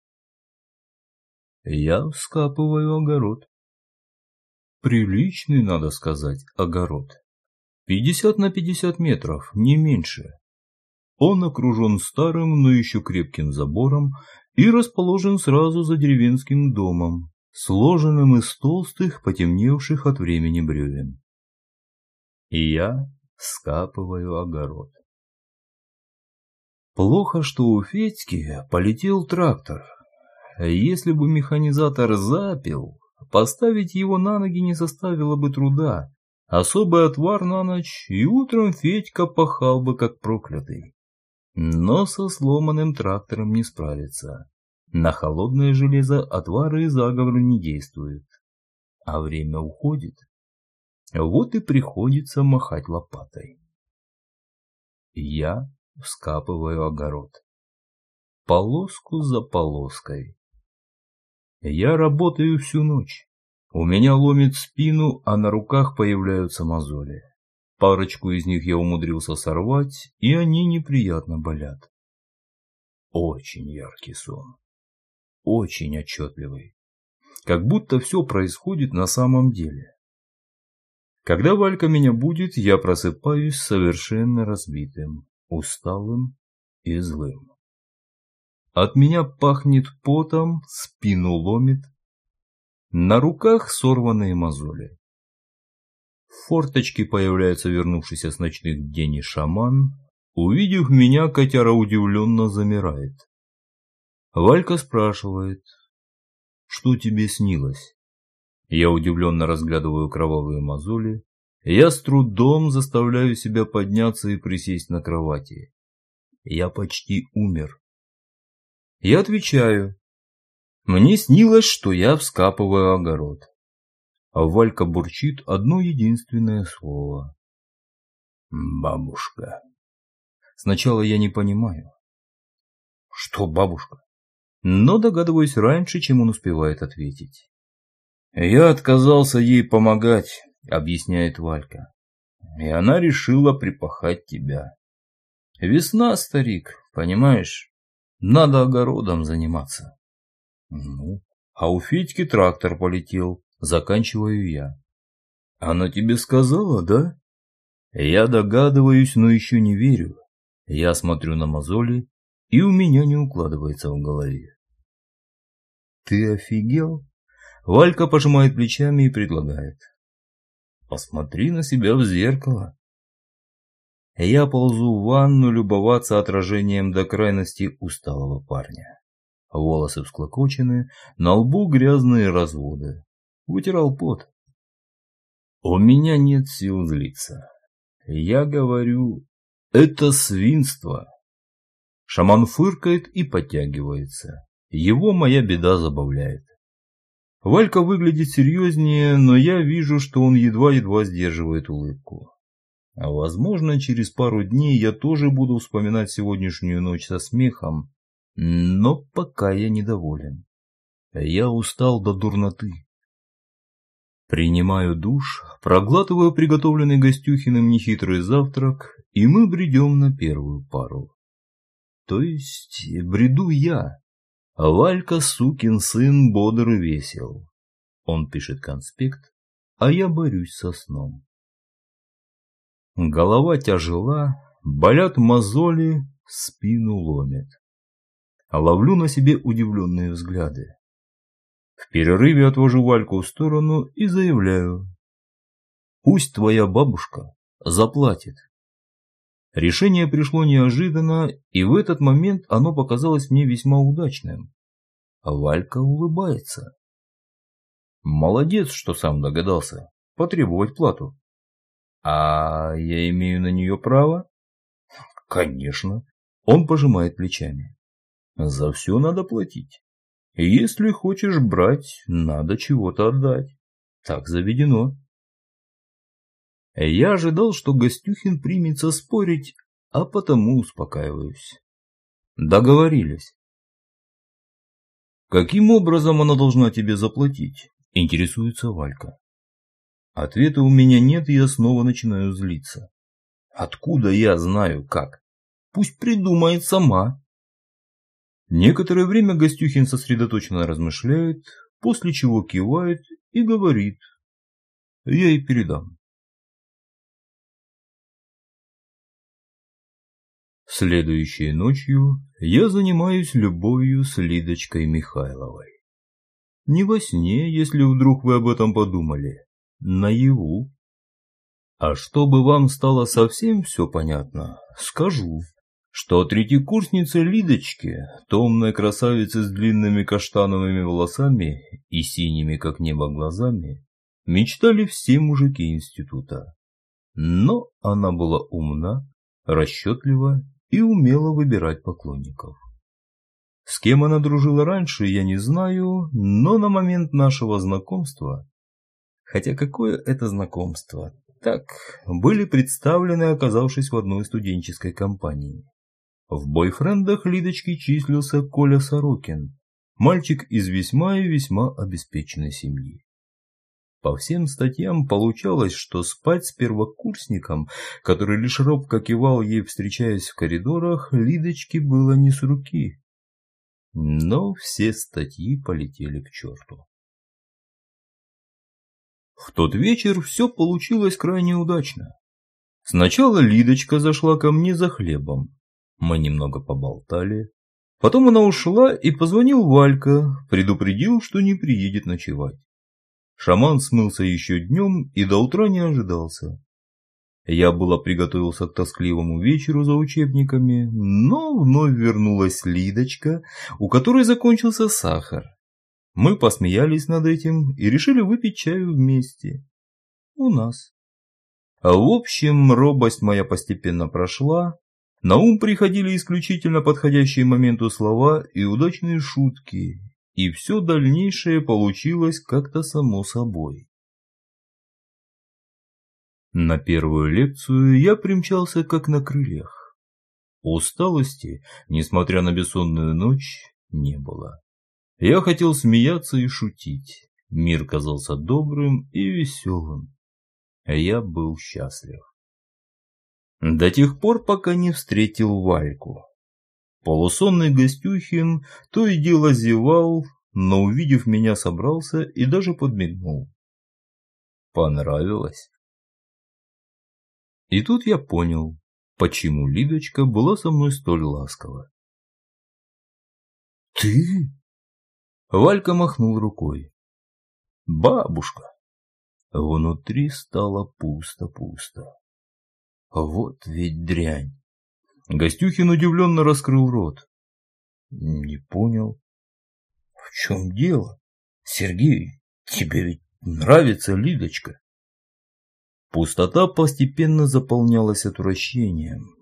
я вскапываю огород. Приличный, надо сказать, огород. 50 на 50 метров, не меньше. Он окружен старым, но еще крепким забором и расположен сразу за деревенским домом, сложенным из толстых, потемневших от времени бревен. И я вскапываю огород. Плохо, что у Федьки полетел трактор. Если бы механизатор запил, поставить его на ноги не составило бы труда. Особый отвар на ночь, и утром Федька пахал бы как проклятый. Но со сломанным трактором не справиться. На холодное железо отвары и заговоры не действуют. А время уходит. Вот и приходится махать лопатой. Я вскапываю огород. Полоску за полоской. Я работаю всю ночь. У меня ломит спину, а на руках появляются мозоли. Парочку из них я умудрился сорвать, и они неприятно болят. Очень яркий сон. Очень отчетливый. Как будто все происходит на самом деле. Когда Валька меня будит, я просыпаюсь совершенно разбитым, усталым и злым. От меня пахнет потом, спину ломит. На руках сорванные мозоли. В форточке появляется вернувшийся с ночных бдений шаман. Увидев меня, котяра удивленно замирает. Валька спрашивает: «Что тебе снилось?» Я удивленно разглядываю кровавые мозоли. Я с трудом заставляю себя подняться и присесть на кровати. Я почти умер. Я отвечаю: «Мне снилось, что я вскапываю огород». А Валька бурчит одно единственное слово: «Бабушка». Сначала я не понимаю. Что бабушка? Но догадываюсь раньше, чем он успевает ответить. «Я отказался ей помогать», — объясняет Валька. «И она решила припахать тебя. Весна, старик, понимаешь? Надо огородом заниматься». «Ну, а у Федьки трактор полетел», — заканчиваю я. «Она тебе сказала, да?» Я догадываюсь, но еще не верю. Я смотрю на мозоли, и у меня не укладывается в голове. «Ты офигел?» Валька пожимает плечами и предлагает: «Посмотри на себя в зеркало». Я ползу в ванну любоваться отражением до крайности усталого парня. Волосы всклокочены, на лбу грязные разводы. Вытирал пот. У меня нет сил злиться. Я говорю: «Это свинство». Шаман фыркает и подтягивается. Его моя беда забавляет. Валька выглядит серьезнее, но я вижу, что он едва-едва сдерживает улыбку. А возможно, через пару дней я тоже буду вспоминать сегодняшнюю ночь со смехом, но пока я недоволен. Я устал до дурноты. Принимаю душ, проглатываю приготовленный Гостюхиным нехитрый завтрак, и мы бредем на первую пару. То есть бреду я. А Валька, сукин сын, бодр и весел. Он пишет конспект, а я борюсь со сном. Голова тяжела, болят мозоли, спину ломит. Ловлю на себе удивленные взгляды. В перерыве отвожу Вальку в сторону и заявляю: «Пусть твоя бабушка заплатит». Решение пришло неожиданно, и в этот момент оно показалось мне весьма удачным. Валька улыбается. Молодец, что сам догадался потребовать плату. А я имею на нее право? Конечно. Он пожимает плечами. За все надо платить. Если хочешь брать, надо чего-то отдать. Так заведено. Я ожидал, что Гостюхин примется спорить, а потому успокаиваюсь. Договорились. Каким образом она должна тебе заплатить? Интересуется Валька. Ответа у меня нет, и я снова начинаю злиться. Откуда я знаю как? Пусть придумает сама. Некоторое время Гостюхин сосредоточенно размышляет, после чего кивает и говорит: «Я ей передам». Следующей ночью я занимаюсь любовью с Лидочкой Михайловой. Не во сне, если вдруг вы об этом подумали, наяву. А чтобы вам стало совсем все понятно, скажу, что третьекурснице Лидочке, томной красавице с длинными каштановыми волосами и синими как небо глазами, мечтали все мужики института. Но она была умна, расчетлива и умела выбирать поклонников. С кем она дружила раньше, я не знаю, но на момент нашего знакомства... Хотя какое это знакомство? Так, были представлены, оказавшись в одной студенческой компании. В бойфрендах Лидочки числился Коля Сорокин, мальчик из весьма и весьма обеспеченной семьи. По всем статьям получалось, что спать с первокурсником, который лишь робко кивал ей, встречаясь в коридорах, Лидочке было не с руки. Но все статьи полетели к черту. В тот вечер все получилось крайне удачно. Сначала Лидочка зашла ко мне за хлебом. Мы немного поболтали. Потом она ушла, и позвонил Валька, предупредил, что не приедет ночевать. Шаман смылся еще днем и до утра не ожидался. Я было приготовился к тоскливому вечеру за учебниками, но вновь вернулась Лидочка, у которой закончился сахар. Мы посмеялись над этим и решили выпить чаю вместе. У нас. В общем, робость моя постепенно прошла. На ум приходили исключительно подходящие моменту слова и удачные шутки, и все дальнейшее получилось как-то само собой. На первую лекцию я примчался как на крыльях. Усталости, несмотря на бессонную ночь, не было. Я хотел смеяться и шутить. Мир казался добрым и веселым. Я был счастлив. До тех пор, пока не встретил Вальку. Полусонный Гостюхин то и дело зевал, но, увидев меня, собрался и даже подмигнул. Понравилось. И тут я понял, почему Лидочка была со мной столь ласкова. «Ты?» Валька махнул рукой. «Бабушка». Внутри стало пусто-пусто. Вот ведь дрянь. Гостюхин удивленно раскрыл рот. Не понял. В чем дело? Сергей, тебе ведь нравится Лидочка? Пустота постепенно заполнялась отвращением.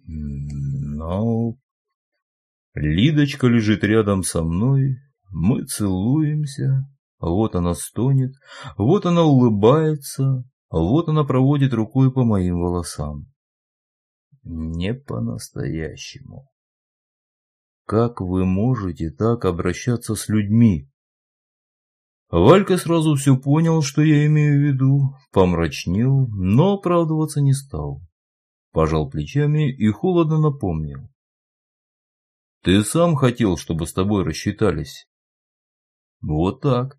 Но Лидочка лежит рядом со мной, мы целуемся, вот она стонет, вот она улыбается, вот она проводит рукой по моим волосам. Не по-настоящему. Как вы можете так обращаться с людьми? Валька сразу все понял, что я имею в виду, помрачнел, но оправдываться не стал. Пожал плечами и холодно напомнил. Ты сам хотел, чтобы с тобой рассчитались. Вот так.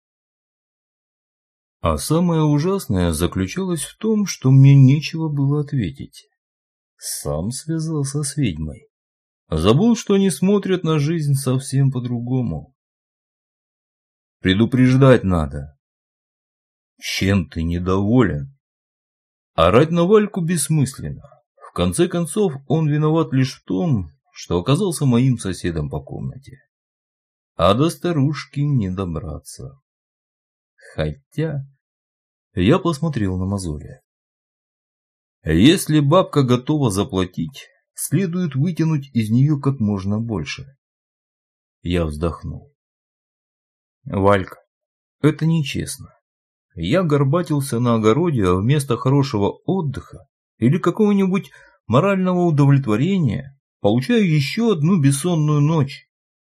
А самое ужасное заключалось в том, что мне нечего было ответить. Сам связался с ведьмой. Забыл, что они смотрят на жизнь совсем по-другому. Предупреждать надо. Чем ты недоволен? Орать на Вальку бессмысленно. В конце концов, он виноват лишь в том, что оказался моим соседом по комнате. А до старушки не добраться. Хотя я посмотрел на мозоли. Если бабка готова заплатить, следует вытянуть из нее как можно больше. Я вздохнул. Валька, это нечестно. Я горбатился на огороде, а вместо хорошего отдыха или какого-нибудь морального удовлетворения получаю еще одну бессонную ночь.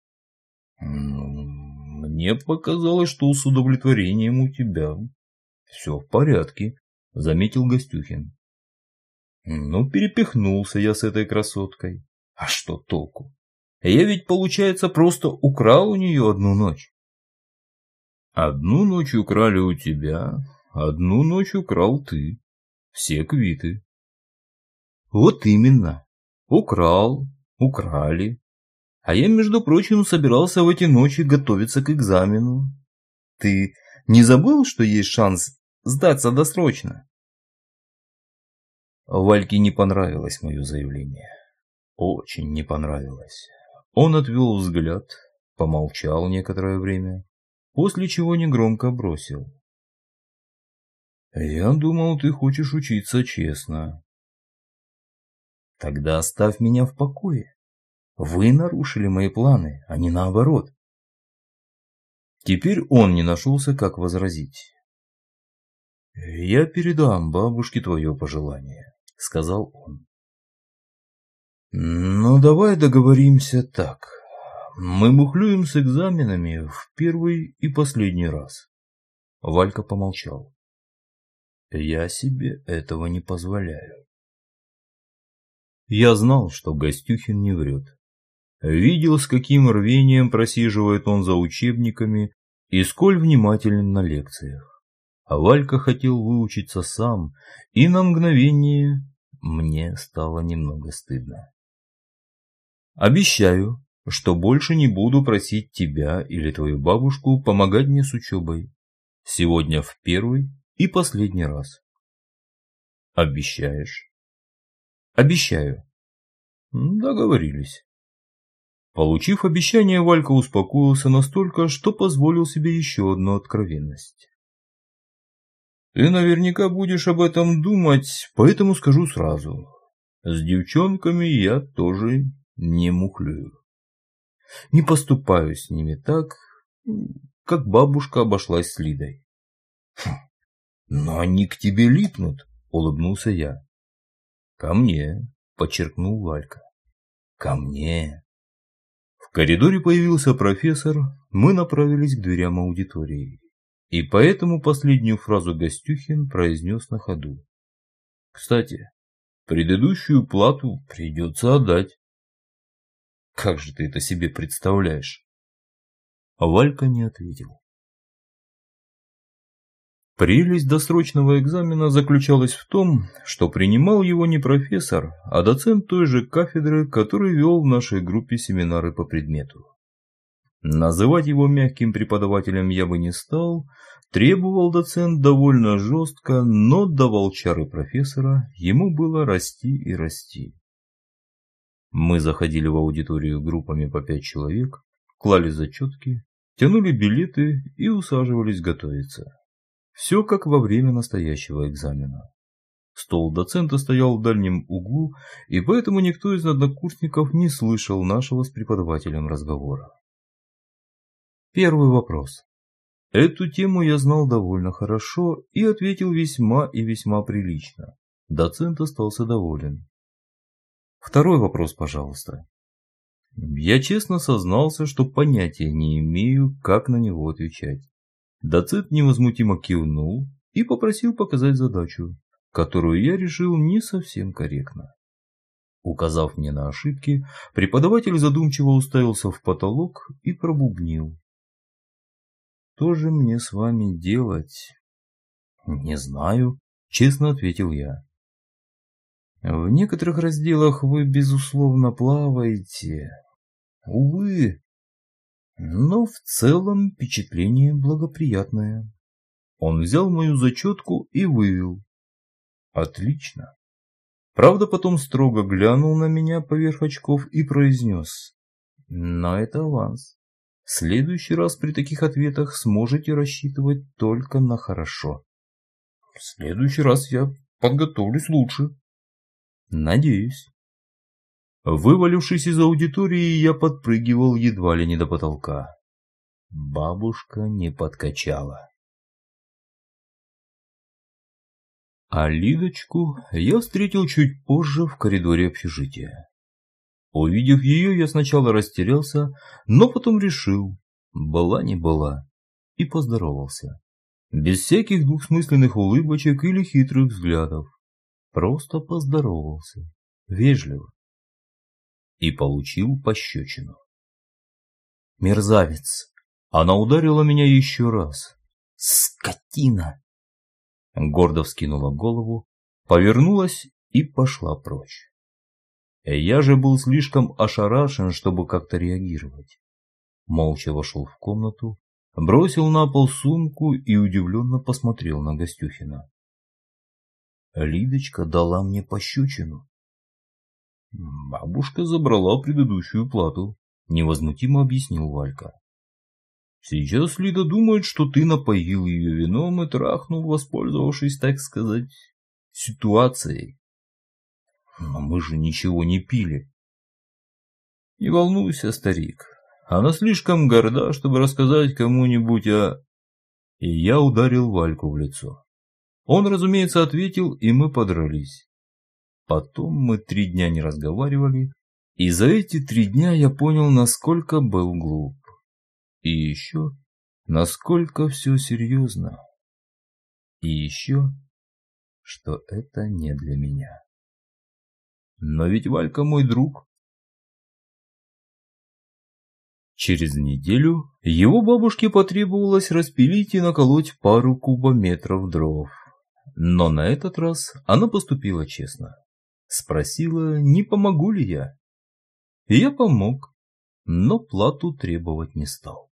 Мне показалось, что с удовлетворением у тебя все в порядке, заметил Гостюхин. Ну, перепихнулся я с этой красоткой. А что толку? Я ведь, получается, просто украл у нее одну ночь. Одну ночь украли у тебя, одну ночь украл ты. Все квиты. Вот именно. Украл, украли. А я, между прочим, собирался в эти ночи готовиться к экзамену. Ты не забыл, что есть шанс сдаться досрочно? Вальке не понравилось мое заявление. Очень не понравилось. Он отвел взгляд, помолчал некоторое время, после чего негромко бросил. Я думал, ты хочешь учиться честно. Тогда оставь меня в покое. Вы нарушили мои планы, а не наоборот. Теперь он не нашелся, как возразить. «Я передам бабушке твое пожелание», — сказал он. «Но давай договоримся так. Мы мухлюем с экзаменами в первый и последний раз». Валька помолчал. «Я себе этого не позволяю». Я знал, что Гостюхин не врет. Видел, с каким рвением просиживает он за учебниками и сколь внимателен на лекциях. А Валька хотел выучиться сам, и на мгновение мне стало немного стыдно. «Обещаю, что больше не буду просить тебя или твою бабушку помогать мне с учебой. Сегодня в первый и последний раз». «Обещаешь?» «Обещаю». «Договорились». Получив обещание, Валька успокоился настолько, что позволил себе еще одну откровенность. «Ты наверняка будешь об этом думать, поэтому скажу сразу. С девчонками я тоже не мухлюю. Не поступаю с ними так, как бабушка обошлась с Лидой». «Но они к тебе липнут», — улыбнулся я. «Ко мне», — подчеркнул Валька. «Ко мне». В коридоре появился профессор, мы направились к дверям аудитории. И поэтому последнюю фразу Гостюхин произнес на ходу. «Кстати, предыдущую плату придется отдать». «Как же ты это себе представляешь?» Валька не ответил. Прелесть досрочного экзамена заключалась в том, что принимал его не профессор, а доцент той же кафедры, который вел в нашей группе семинары по предмету. Называть его мягким преподавателем я бы не стал, требовал доцент довольно жестко, но до волчары профессора ему было расти и расти. Мы заходили в аудиторию группами по 5 человек, клали зачетки, тянули билеты и усаживались готовиться. Все как во время настоящего экзамена. Стол доцента стоял в дальнем углу, и поэтому никто из однокурсников не слышал нашего с преподавателем разговора. Первый вопрос. Эту тему я знал довольно хорошо и ответил весьма и весьма прилично. Доцент остался доволен. Второй вопрос, пожалуйста. Я честно сознался, что понятия не имею, как на него отвечать. Доцент невозмутимо кивнул и попросил показать задачу, которую я решил не совсем корректно. Указав мне на ошибки, преподаватель задумчиво уставился в потолок и пробубнил. «Что же мне с вами делать?» «Не знаю», — честно ответил я. «В некоторых разделах вы, безусловно, плаваете. Увы. Но в целом впечатление благоприятное». Он взял мою зачетку и вывел. «Отлично». Правда, потом строго глянул на меня поверх очков и произнес. «Но это аванс. В следующий раз при таких ответах сможете рассчитывать только на хорошо». «В следующий раз я подготовлюсь лучше». «Надеюсь». Вывалившись из аудитории, я подпрыгивал едва ли не до потолка. Бабушка не подкачала. А Лидочку я встретил чуть позже в коридоре общежития. Увидев ее, я сначала растерялся, но потом решил, была не была, и поздоровался. Без всяких двусмысленных улыбочек или хитрых взглядов. Просто поздоровался, вежливо. И получил пощечину. Мерзавец! Она ударила меня еще раз. Скотина! Гордо вскинула голову, повернулась и пошла прочь. Я же был слишком ошарашен, чтобы как-то реагировать. Молча вошел в комнату, бросил на пол сумку и удивленно посмотрел на Гостюхина. Лидочка дала мне пощечину. Бабушка забрала предыдущую плату, невозмутимо объяснил Валька. Сейчас Лида думает, что ты напоил ее вином и трахнул, воспользовавшись, так сказать, ситуацией. Но мы же ничего не пили. Не волнуйся, старик. Она слишком горда, чтобы рассказать кому-нибудь о... И я ударил Вальку в лицо. Он, разумеется, ответил, и мы подрались. Потом мы 3 дня не разговаривали, и за эти 3 дня я понял, насколько был глуп. И еще, насколько все серьезно. И еще, что это не для меня. Но ведь Валька мой друг. Через неделю его бабушке потребовалось распилить и наколоть пару кубометров дров. Но на этот раз она поступила честно. Спросила, не помогу ли я. И я помог, но плату требовать не стал.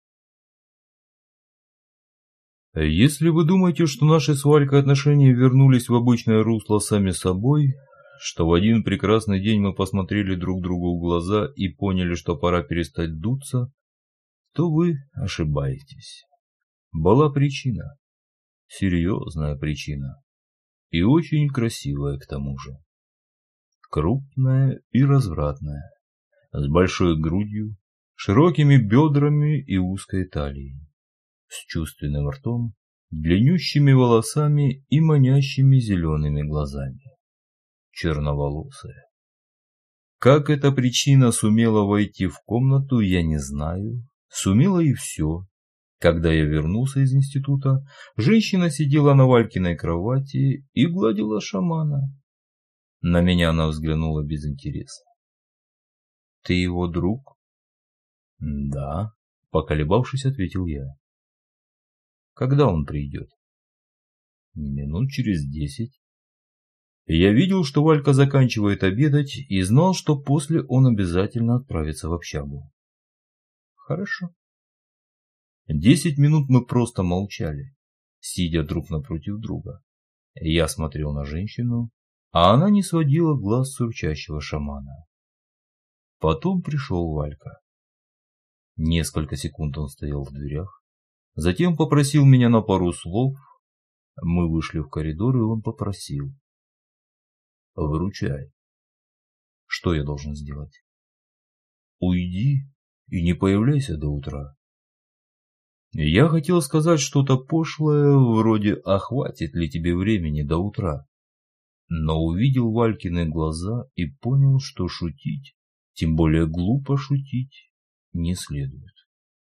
Если вы думаете, что наши с Валькой отношения вернулись в обычное русло сами собой, что в один прекрасный день мы посмотрели друг другу в глаза и поняли, что пора перестать дуться, то вы ошибаетесь. Была причина, серьезная причина, и очень красивая к тому же. Крупная и развратная, с большой грудью, широкими бедрами и узкой талией, с чувственным ртом, длиннющими волосами и манящими зелеными глазами. Черноволосая. Как эта причина сумела войти в комнату, я не знаю. Сумела и все. Когда я вернулся из института, женщина сидела на Валькиной кровати и гладила шамана. На меня она взглянула без интереса. «Ты его друг?» «Да», — поколебавшись, ответил я. «Когда он придет?» «Минут через 10. Я видел, что Валька заканчивает обедать, и знал, что после он обязательно отправится в общагу. Хорошо. 10 минут мы просто молчали, сидя друг напротив друга. Я смотрел на женщину, а она не сводила глаз с урчащего шамана. Потом пришел Валька. Несколько секунд он стоял в дверях, затем попросил меня на пару слов. Мы вышли в коридор, и он попросил: «Выручай». Что я должен сделать? Уйди и не появляйся до утра. Я хотел сказать что-то пошлое, вроде «А хватит ли тебе времени до утра?», но увидел Валькины глаза и понял, что шутить, тем более глупо шутить, не следует.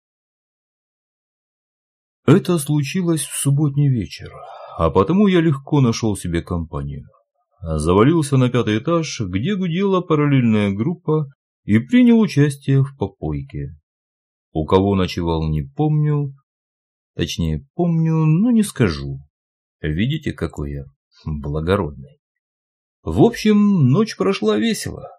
Это случилось в субботний вечер, а потому я легко нашел себе компанию. Завалился на 5-й этаж, где гудела параллельная группа, и принял участие в попойке. У кого ночевал, не помню. Точнее, помню, но не скажу. Видите, какой я благородный. В общем, ночь прошла весело.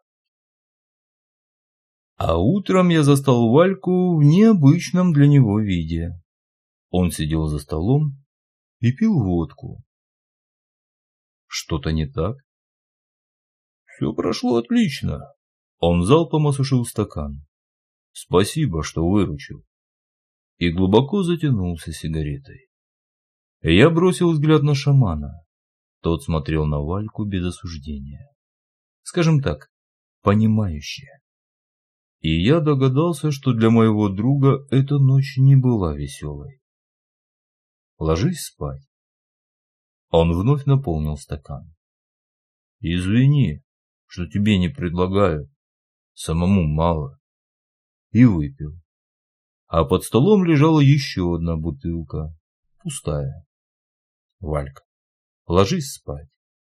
А утром я застал Вальку в необычном для него виде. Он сидел за столом и пил водку. Что-то не так? Все прошло отлично. Он залпом осушил стакан. Спасибо, что выручил. И глубоко затянулся сигаретой. Я бросил взгляд на шамана. Тот смотрел на Вальку без осуждения. Скажем так, понимающе. И я догадался, что для моего друга эта ночь не была веселой. Ложись спать. Он вновь наполнил стакан. Извини, что тебе не предлагаю. Самому мало. И выпил. А под столом лежала еще одна бутылка, пустая. Валька, ложись спать.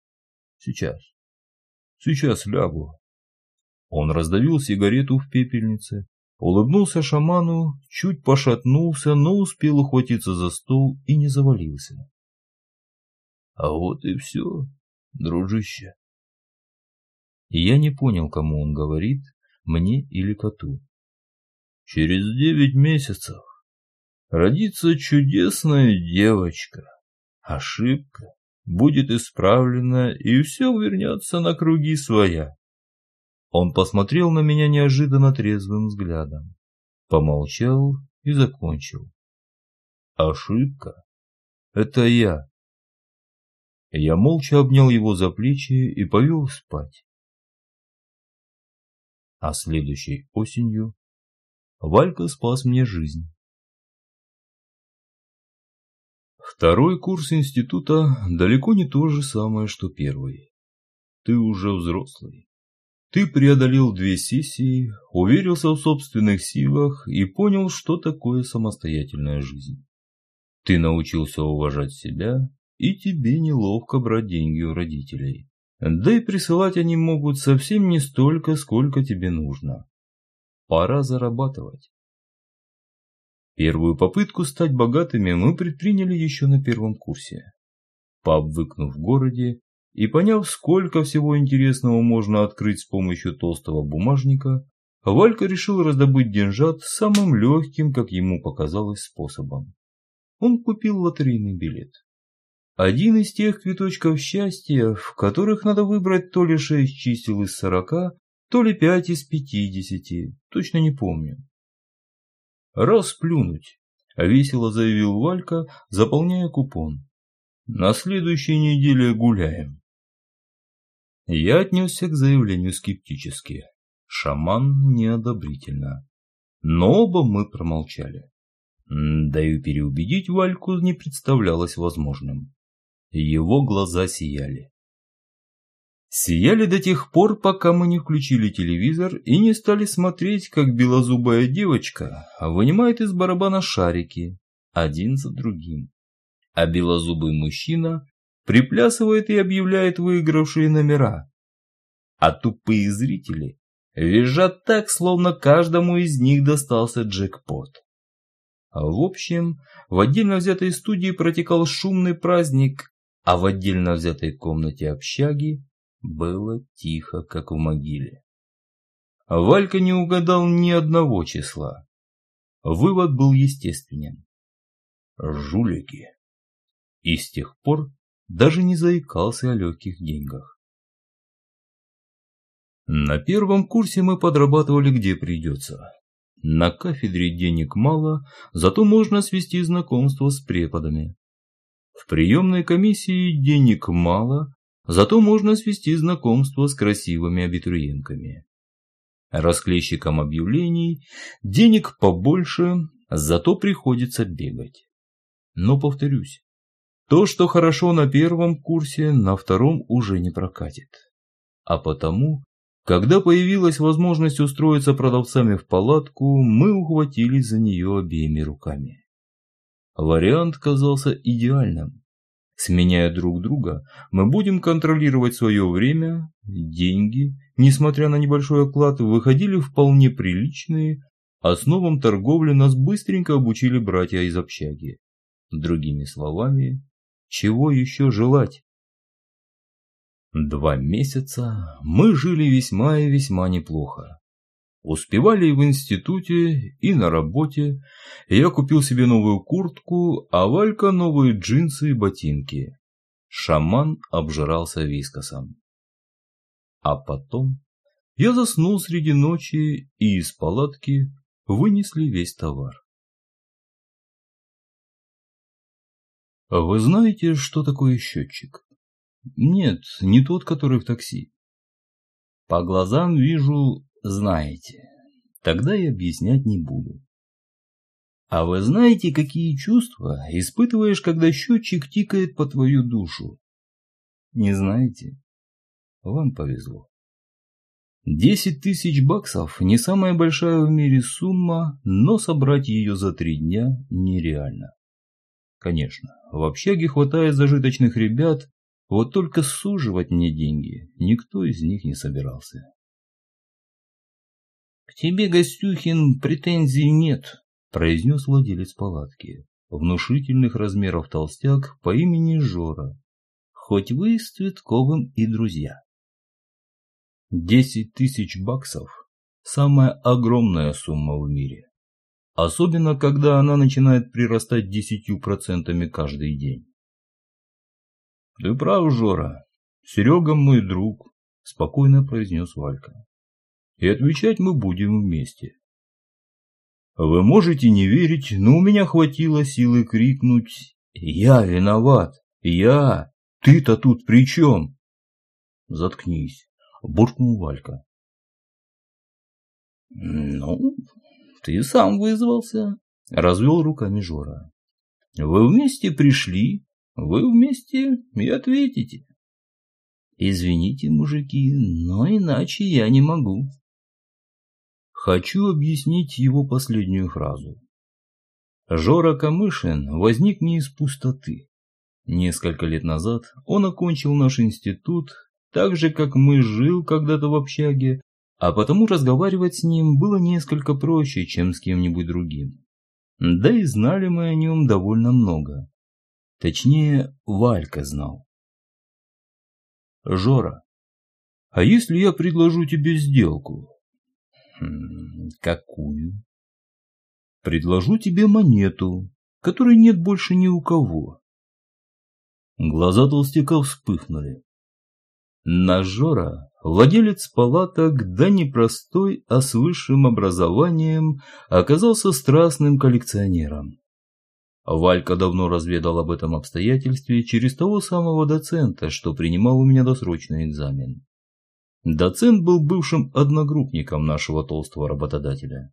Сейчас лягу. Он раздавил сигарету в пепельнице, улыбнулся шаману, чуть пошатнулся, но успел ухватиться за стол и не завалился. А вот и все, дружище. И я не понял, кому он говорит, мне или коту. Через 9 месяцев родится чудесная девочка. Ошибка будет исправлена, и все вернется на круги своя. Он посмотрел на меня неожиданно трезвым взглядом, помолчал и закончил. Ошибка — это я. Я молча обнял его за плечи и повел спать. А следующей осенью Валька спас мне жизнь. Второй курс института далеко не то же самое, что первый. Ты уже взрослый. Ты преодолел 2 сессии, уверился в собственных силах и понял, что такое самостоятельная жизнь. Ты научился уважать себя, и тебе неловко брать деньги у родителей. Да и присылать они могут совсем не столько, сколько тебе нужно. Пора зарабатывать. Первую попытку стать богатыми мы предприняли еще на первом курсе. Пообвыкнув в городе и поняв, сколько всего интересного можно открыть с помощью толстого бумажника, Валька решил раздобыть деньжат самым легким, как ему показалось, способом. Он купил лотерейный билет. Один из тех квиточков счастья, в которых надо выбрать то ли 6 чисел из 40, то ли 5 из 50, точно не помню. «Расплюнуть», — весело заявил Валька, заполняя купон. «На следующей неделе гуляем». Я отнесся к заявлению скептически. Шаман неодобрительно. Но оба мы промолчали. Да и переубедить Вальку не представлялось возможным. Его глаза сияли. Сияли до тех пор, пока мы не включили телевизор и не стали смотреть, как белозубая девочка вынимает из барабана шарики, один за другим. А белозубый мужчина приплясывает и объявляет выигравшие номера. А тупые зрители визжат так, словно каждому из них достался джекпот. В общем, в отдельно взятой студии протекал шумный праздник, а в отдельно взятой комнате общаги было тихо, как в могиле. Валька не угадал ни одного числа. Вывод был естественен. Жулики. И с тех пор даже не заикался о легких деньгах. На первом курсе мы подрабатывали где придется. На кафедре денег мало, зато можно свести знакомство с преподами. В приемной комиссии денег мало, зато можно свести знакомство с красивыми абитуриентками. Расклейщикам объявлений денег побольше, зато приходится бегать. Но повторюсь, то, что хорошо на первом курсе, на втором уже не прокатит. А потому, когда появилась возможность устроиться продавцами в палатку, мы ухватились за нее обеими руками. Вариант казался идеальным. Сменяя друг друга, мы будем контролировать свое время, деньги, несмотря на небольшой оклад, выходили вполне приличные, основам торговли нас быстренько обучили братья из общаги. Другими словами, чего еще желать? 2 месяца мы жили весьма и весьма неплохо. Успевали и в институте, и на работе. Я купил себе новую куртку, а Валька новые джинсы и ботинки. Шаман обжирался вискосом. А потом я заснул среди ночи, и из палатки вынесли весь товар. Вы знаете, что такое счетчик? Нет, не тот, который в такси. По глазам вижу, знаете. Тогда и объяснять не буду. А вы знаете, какие чувства испытываешь, когда счетчик тикает по твою душу? Не знаете? Вам повезло. 10 000 баксов не самая большая в мире сумма, но собрать ее за 3 дня нереально. Конечно, в общаге хватает зажиточных ребят, вот только суживать мне деньги никто из них не собирался. «К тебе, Гостюхин, претензий нет», – произнес владелец палатки, внушительных размеров толстяк по имени Жора, хоть вы с Цветковым и друзья. 10 000 баксов – самая огромная сумма в мире, особенно когда она начинает прирастать 10% каждый день. Ты прав, Жора, Серега мой друг, спокойно произнес Валька. И отвечать мы будем вместе. Вы можете не верить, но у меня хватило силы крикнуть: «Я виноват! Я! Ты-то тут при чем?» «Заткнись!» – буркнул Валька. «Ну, ты сам вызвался», – развел руками Жора. Вы вместе пришли, вы вместе и ответите. Извините, мужики, но иначе я не могу. Хочу объяснить его последнюю фразу. Жора Камышин возник не из пустоты. Несколько лет назад он окончил наш институт, так же, как мы, жил когда-то в общаге, а потому разговаривать с ним было несколько проще, чем с кем-нибудь другим. Да и знали мы о нем довольно много. Точнее, Валька знал. Жора, а если я предложу тебе сделку? Какую? Предложу тебе монету, которой нет больше ни у кого. Глаза толстяка вспыхнули. Наш Жора, владелец палаток, да не простой, а с высшим образованием, оказался страстным коллекционером. Валька давно разведал об этом обстоятельстве через того самого доцента, что принимал у меня досрочный экзамен. Доцент был бывшим одногруппником нашего толстого работодателя.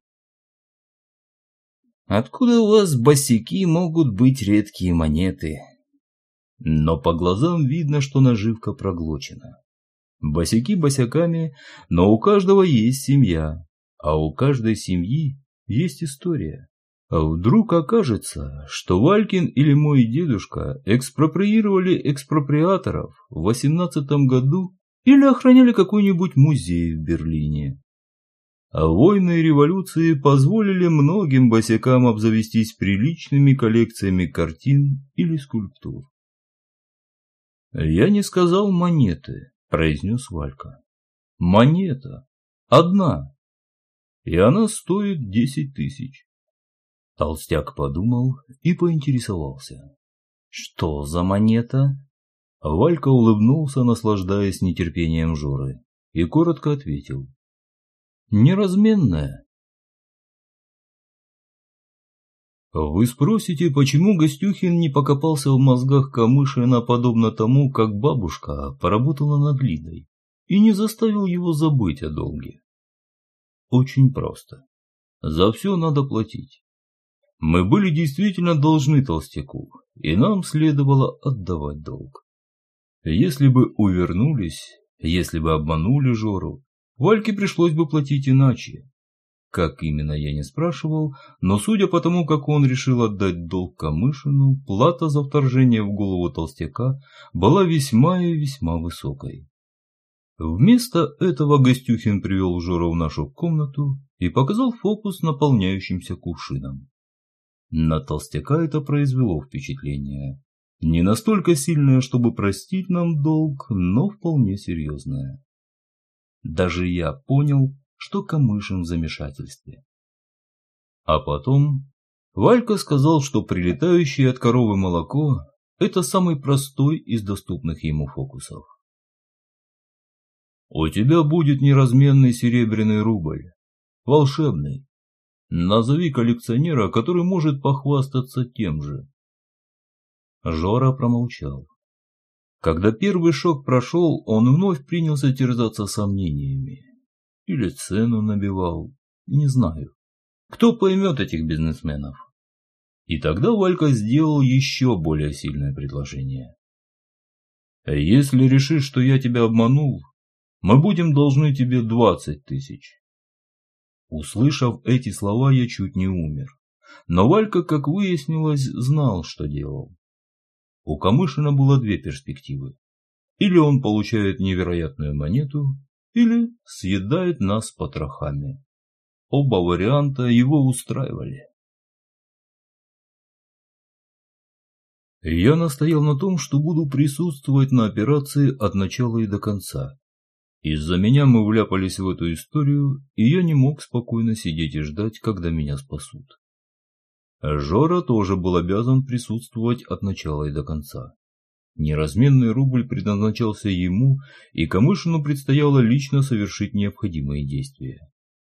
Откуда у вас, босяки, могут быть редкие монеты? Но по глазам видно, что наживка проглочена. Босяки босяками, но у каждого есть семья, а у каждой семьи есть история. А вдруг окажется, что Валькин или мой дедушка экспроприировали экспроприаторов в 18-м году или охраняли какой-нибудь музей в Берлине. А войны и революции позволили многим босякам обзавестись приличными коллекциями картин или скульптур. «Я не сказал монеты», – произнес Валька. «Монета. Одна. И она стоит 10 тысяч». Толстяк подумал и поинтересовался. «Что за монета?» Валька улыбнулся, наслаждаясь нетерпением Жоры, и коротко ответил. «Неразменная». Вы спросите, почему Гостюхин не покопался в мозгах Камышина, подобно тому, как бабушка поработала над Лидой, и не заставил его забыть о долге? Очень просто. За все надо платить. Мы были действительно должны толстяку, и нам следовало отдавать долг. Если бы увернулись, если бы обманули Жору, Вальке пришлось бы платить иначе. Как именно, я не спрашивал, но судя по тому, как он решил отдать долг Камышину, плата за вторжение в голову толстяка была весьма и весьма высокой. Вместо этого Гостюхин привел Жору в нашу комнату и показал фокус с наполняющимся кувшином. На толстяка это произвело впечатление. Не настолько сильное, чтобы простить нам долг, но вполне серьезное. Даже я понял, что Камышин в замешательстве. А потом Валька сказал, что прилетающее от коровы молоко – это самый простой из доступных ему фокусов. «У тебя будет неразменный серебряный рубль, волшебный. Назови коллекционера, который может похвастаться тем же». Жора промолчал. Когда первый шок прошел, он вновь принялся терзаться сомнениями. Или цену набивал, не знаю. Кто поймет этих бизнесменов? И тогда Валька сделал еще более сильное предложение. «Если решишь, что я тебя обманул, мы будем должны тебе 20 тысяч». Услышав эти слова, я чуть не умер. Но Валька, как выяснилось, знал, что делал. У Камышина было две перспективы. Или он получает невероятную монету, или съедает нас потрохами. Оба варианта его устраивали. Я настоял на том, что буду присутствовать на операции от начала и до конца. Из-за меня мы вляпались в эту историю, и я не мог спокойно сидеть и ждать, когда меня спасут. Жора тоже был обязан присутствовать от начала и до конца. Неразменный рубль предназначался ему, и Камышину предстояло лично совершить необходимые действия.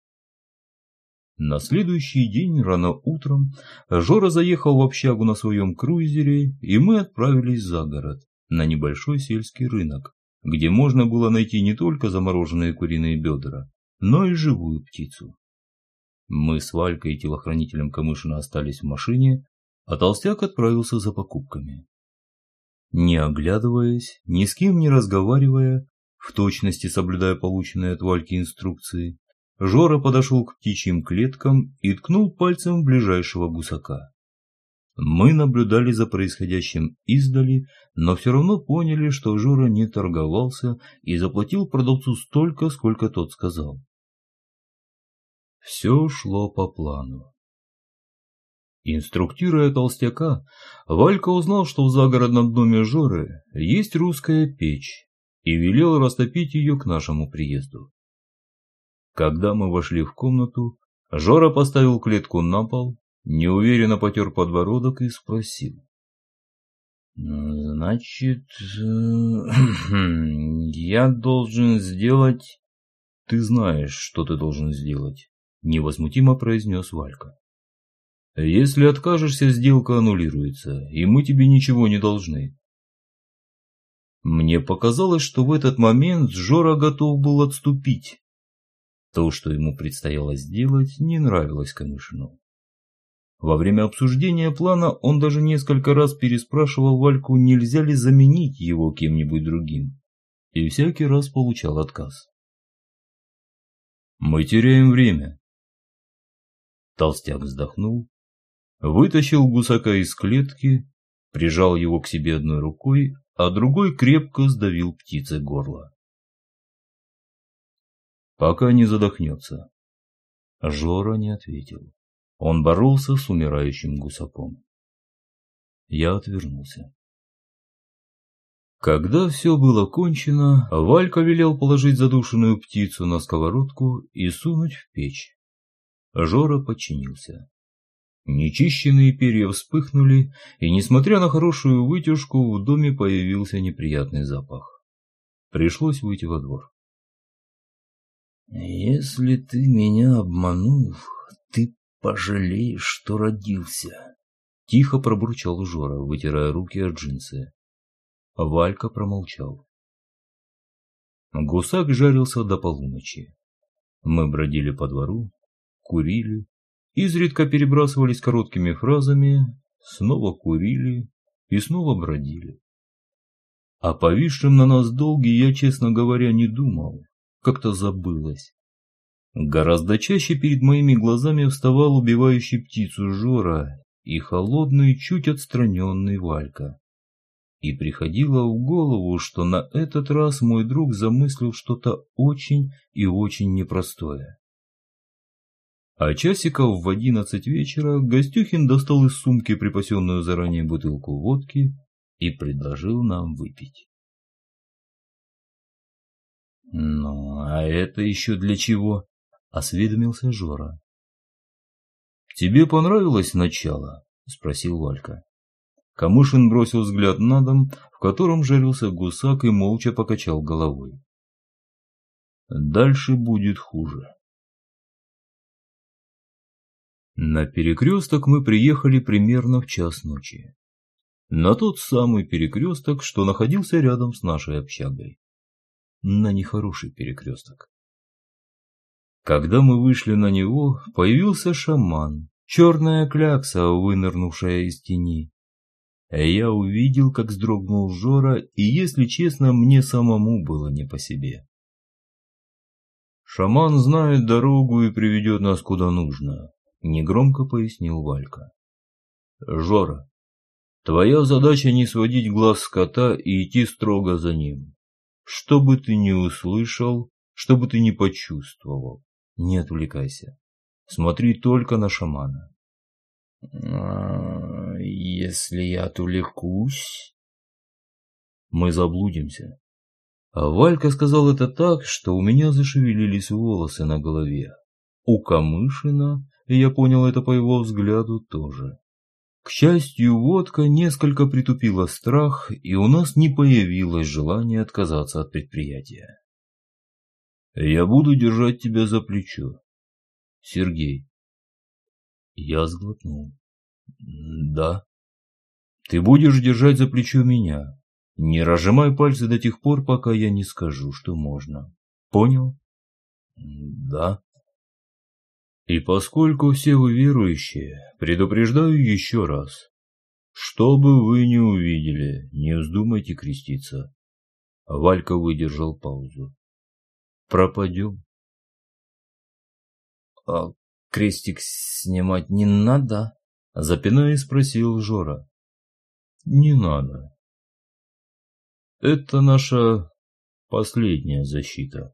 На следующий день рано утром Жора заехал в общагу на своем круизере, и мы отправились за город, на небольшой сельский рынок, где можно было найти не только замороженные куриные бедра, но и живую птицу. Мы с Валькой и телохранителем Камышина остались в машине, а толстяк отправился за покупками. Не оглядываясь, ни с кем не разговаривая, в точности соблюдая полученные от Вальки инструкции, Жора подошел к птичьим клеткам и ткнул пальцем в ближайшего гусака. Мы наблюдали за происходящим издали, но все равно поняли, что Жора не торговался и заплатил продавцу столько, сколько тот сказал. Все шло по плану. Инструктируя толстяка, Валька узнал, что в загородном доме Жоры есть русская печь, и велел растопить ее к нашему приезду. Когда мы вошли в комнату, Жора поставил клетку на пол, неуверенно потер подбородок и спросил. «Значит, я должен сделать...» «Ты знаешь, что ты должен сделать», — невозмутимо произнес Валька. «Если откажешься, сделка аннулируется, и мы тебе ничего не должны». Мне показалось, что в этот момент Жора готов был отступить. То, что ему предстояло сделать, не нравилось Камышину. Во время обсуждения плана он даже несколько раз переспрашивал Вальку, нельзя ли заменить его кем-нибудь другим, и всякий раз получал отказ. «Мы теряем время». Толстяк вздохнул, вытащил гусака из клетки, прижал его к себе одной рукой, а другой крепко сдавил птице горло. «Пока не задохнется». Жора не ответил. Он боролся с умирающим гусаком. Я отвернулся. Когда все было кончено, Валька велел положить задушенную птицу на сковородку и сунуть в печь. Жора подчинился. Нечищенные перья вспыхнули, и, несмотря на хорошую вытяжку, в доме появился неприятный запах. Пришлось выйти во двор. «Если ты меня обманул, ты пожалеешь, что родился», — тихо пробурчал Жора, вытирая руки от джинсы. Валька промолчал. Гусак жарился до полуночи. Мы бродили по двору, курили, изредка перебрасывались короткими фразами, снова курили и снова бродили. О повисшем на нас долге я, честно говоря, не думал, как-то забылось. Гораздо чаще перед моими глазами вставал убивающий птицу Жора и холодный, чуть отстраненный Валька. И приходило в голову, что на этот раз мой друг замыслил что-то очень и очень непростое. А часиков в 11 вечера Гостюхин достал из сумки припасенную заранее бутылку водки и предложил нам выпить. «Ну, а это еще для чего?» — осведомился Жора. «Тебе понравилось начало?» — спросил Валька. Камышин бросил взгляд на дом, в котором жарился гусак, и молча покачал головой. «Дальше будет хуже». На перекресток мы приехали примерно в 1:00 ночи. На тот самый перекресток, что находился рядом с нашей общагой. На нехороший перекресток. Когда мы вышли на него, появился шаман, черная клякса, вынырнувшая из тени. Я увидел, как вздрогнул Жора, и, если честно, мне самому было не по себе. «Шаман знает дорогу и приведет нас куда нужно», — негромко пояснил Валька. «Жора, твоя задача не сводить глаз с кота и идти строго за ним. Что бы ты ни услышал, что бы ты ни почувствовал, не отвлекайся. Смотри только на шамана». «Если я отвлекусь...» «Мы заблудимся». А Валька сказал это так, что у меня зашевелились волосы на голове. У Камышина, и я понял это по его взгляду, тоже. К счастью, водка несколько притупила страх, и у нас не появилось желания отказаться от предприятия. «Я буду держать тебя за плечо. Сергей». Я сглотнул. «Да». «Ты будешь держать за плечо меня. Не разжимай пальцы до тех пор, пока я не скажу, что можно. Понял?» «Да». «И поскольку все вы верующие, предупреждаю еще раз. Что бы вы ни увидели, не вздумайте креститься. Валька выдержал паузу. Пропадем. А крестик снимать не надо? Запинаясь, спросил Жора. Не надо. Это наша последняя защита.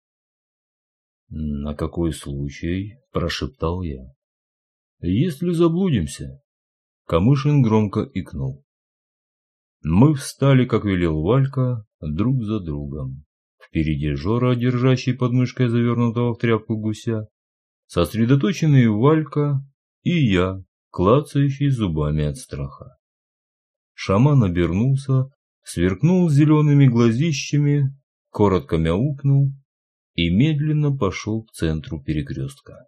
На какой случай? Прошептал я. Если заблудимся. Камышин громко икнул. Мы встали, как велел Валька, друг за другом. Впереди Жора, держащий под мышкой завернутого в тряпку гуся, сосредоточенный Валька и я, клацающий зубами от страха. Шаман обернулся, сверкнул зелеными глазищами, коротко мяукнул и медленно пошел к центру перекрестка.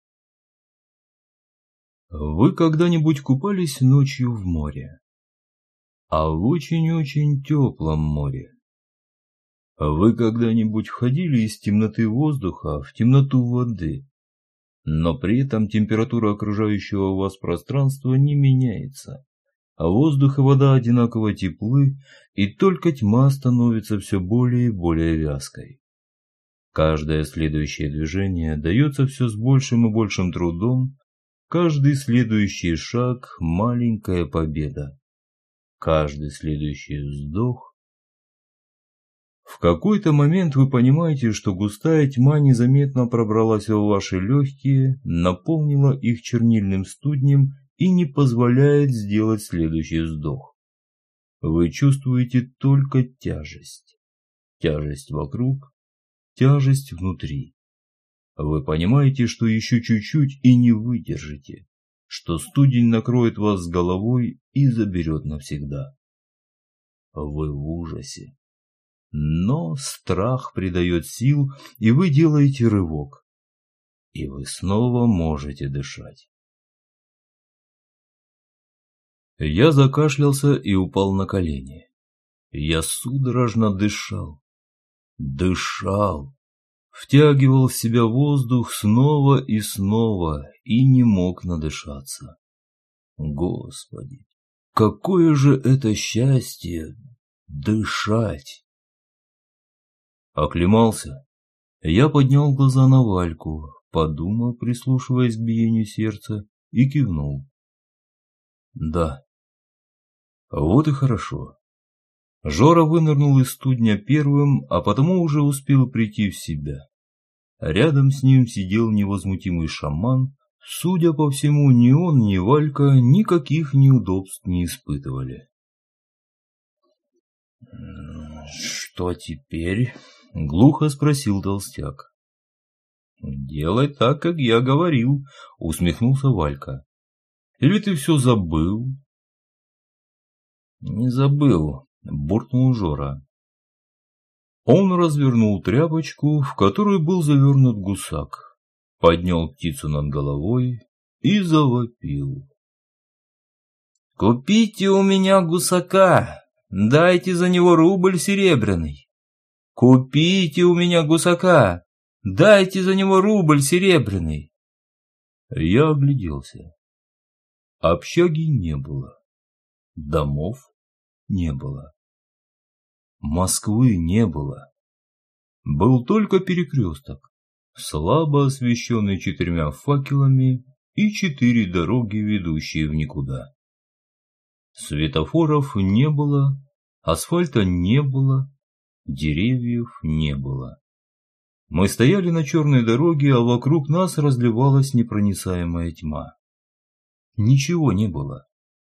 Вы когда-нибудь купались ночью в море? А в очень-очень теплом море? Вы когда-нибудь входили из темноты воздуха в темноту воды, но при этом температура окружающего вас пространства не меняется, а воздух и вода одинаково теплы, и только тьма становится все более и более вязкой. Каждое следующее движение дается все с большим и большим трудом, каждый следующий шаг – маленькая победа, каждый следующий вздох. В какой-то момент вы понимаете, что густая тьма незаметно пробралась в ваши легкие, наполнила их чернильным студнем и не позволяет сделать следующий вздох. Вы чувствуете только тяжесть. Тяжесть вокруг, тяжесть внутри. Вы понимаете, что еще чуть-чуть и не выдержите, что студень накроет вас с головой и заберет навсегда. Вы в ужасе. Но страх придает сил, и вы делаете рывок. И вы снова можете дышать. Я закашлялся и упал на колени. Я судорожно дышал. Дышал. Втягивал в себя воздух снова и снова и не мог надышаться. Господи, какое же это счастье дышать! Оклемался. Я поднял глаза на Вальку, подумал, прислушиваясь к биению сердца, и кивнул. Да. Вот и хорошо. Жора вынырнул из студня первым, а потому уже успел прийти в себя. Рядом с ним сидел невозмутимый шаман. Судя по всему, ни он, ни Валька никаких неудобств не испытывали. «Что теперь?» — глухо спросил толстяк. «Делай так, как я говорил», — усмехнулся Валька. «Или ты все забыл?» «Не забыл», — буркнул Жора. Он развернул тряпочку, в которую был завернут гусак, поднял птицу над головой и завопил. «Купите у меня гусака! Дайте за него рубль серебряный! Купите у меня гусака! Дайте за него рубль серебряный!» Я огляделся. Общаги не было. Домов не было. Москвы не было. Был только перекресток, слабо освещенный 4 факелами и 4 дороги, ведущие в никуда. Светофоров не было, асфальта не было, деревьев не было. Мы стояли на черной дороге, а вокруг нас разливалась непроницаемая тьма. Ничего не было.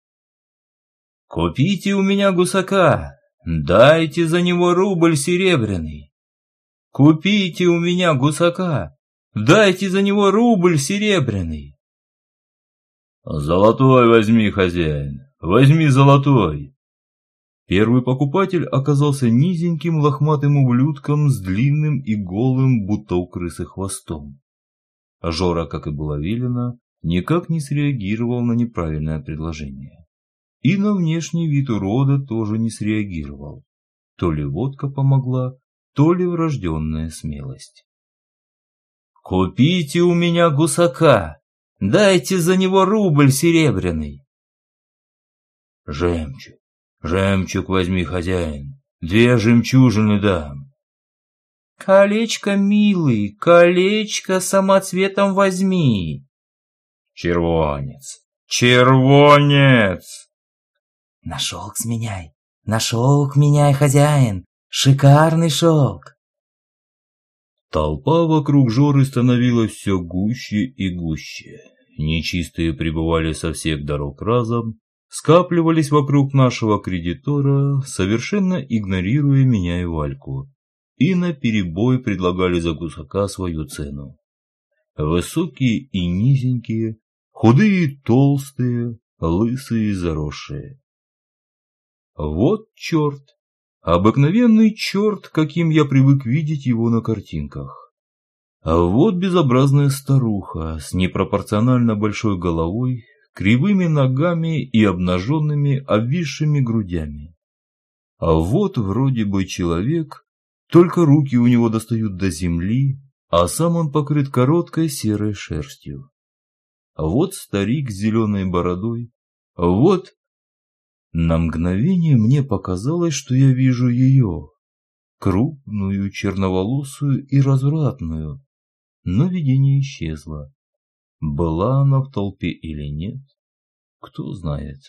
«Купите у меня гусака! Дайте за него рубль серебряный! Купите у меня гусака! Дайте за него рубль серебряный!» «Золотой возьми, хозяин! Возьми золотой!» Первый покупатель оказался низеньким лохматым ублюдком с длинным и голым, будто у крысы, хвостом. Жора, как и было велено, никак не среагировал на неправильное предложение. И на внешний вид урода тоже не среагировал. То ли водка помогла, то ли врожденная смелость. «Купите у меня гусака! Дайте за него рубль серебряный!» Жемчуг, жемчуг возьми, хозяин, 2 жемчужины дам. Колечко, милый, колечко самоцветом возьми. Червонец, червонец. На шелк сменяй, хозяин, шикарный шелк. Толпа вокруг Жоры становилась все гуще и гуще. Нечистые прибывали со всех дорог разом, скапливались вокруг нашего кредитора, совершенно игнорируя меня и Вальку, и наперебой предлагали за гусака свою цену. Высокие и низенькие, худые и толстые, лысые и заросшие. Вот черт! Обыкновенный черт, каким я привык видеть его на картинках. А вот безобразная старуха с непропорционально большой головой, кривыми ногами и обнаженными обвисшими грудями. А вот вроде бы человек, только руки у него достают до земли, а сам он покрыт короткой серой шерстью. А вот старик с зеленой бородой, вот... На мгновение мне показалось, что я вижу ее, крупную, черноволосую и развратную, но видение исчезло. Была она в толпе или нет, кто знает.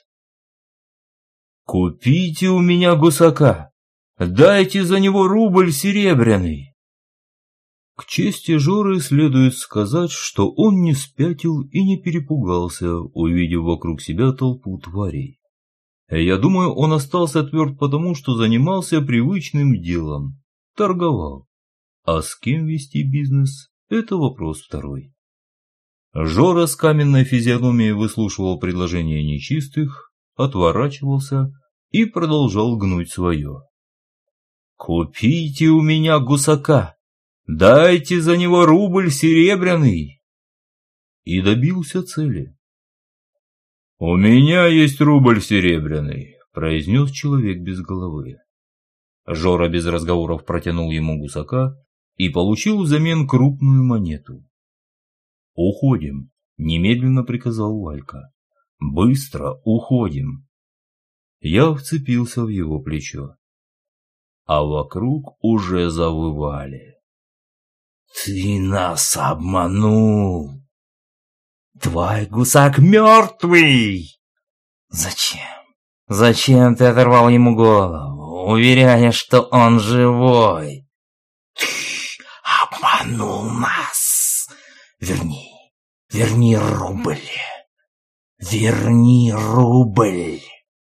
«Купите у меня гусака! Дайте за него рубль серебряный!» К чести Жоры следует сказать, что он не спятил и не перепугался, увидев вокруг себя толпу тварей. Я думаю, он остался тверд потому, что занимался привычным делом, торговал. А с кем вести бизнес – это вопрос второй. Жора с каменной физиономией выслушивал предложения нечистых, отворачивался и продолжал гнуть свое. «Купите у меня гусака! Дайте за него рубль серебряный!» И добился цели. «У меня есть рубль серебряный», – произнес человек без головы. Жора без разговоров протянул ему гусака и получил взамен крупную монету. «Уходим», – немедленно приказал Валька. «Быстро уходим». Я вцепился в его плечо. А вокруг уже завывали. «Ты нас обманул! Твой гусак мертвый! Зачем? Зачем ты оторвал ему голову, уверяя, что он живой? Ты обманул нас! Верни рубль! Верни рубль!»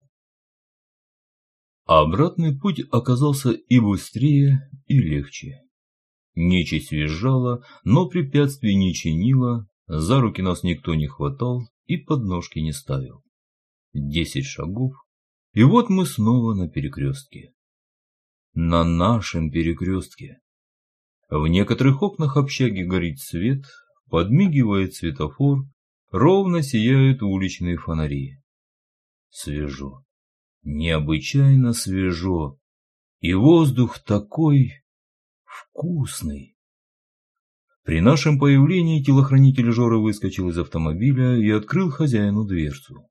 Обратный путь оказался и быстрее, и легче. Нечисть визжала, но препятствий не чинила. За руки нас никто не хватал и подножки не ставил. 10 шагов, и вот мы снова на перекрестке. На нашем перекрестке. В некоторых окнах общаги горит свет, подмигивает светофор, ровно сияют уличные фонари. Свежо, необычайно свежо, и воздух такой вкусный. При нашем появлении телохранитель Жоры выскочил из автомобиля и открыл хозяину дверцу.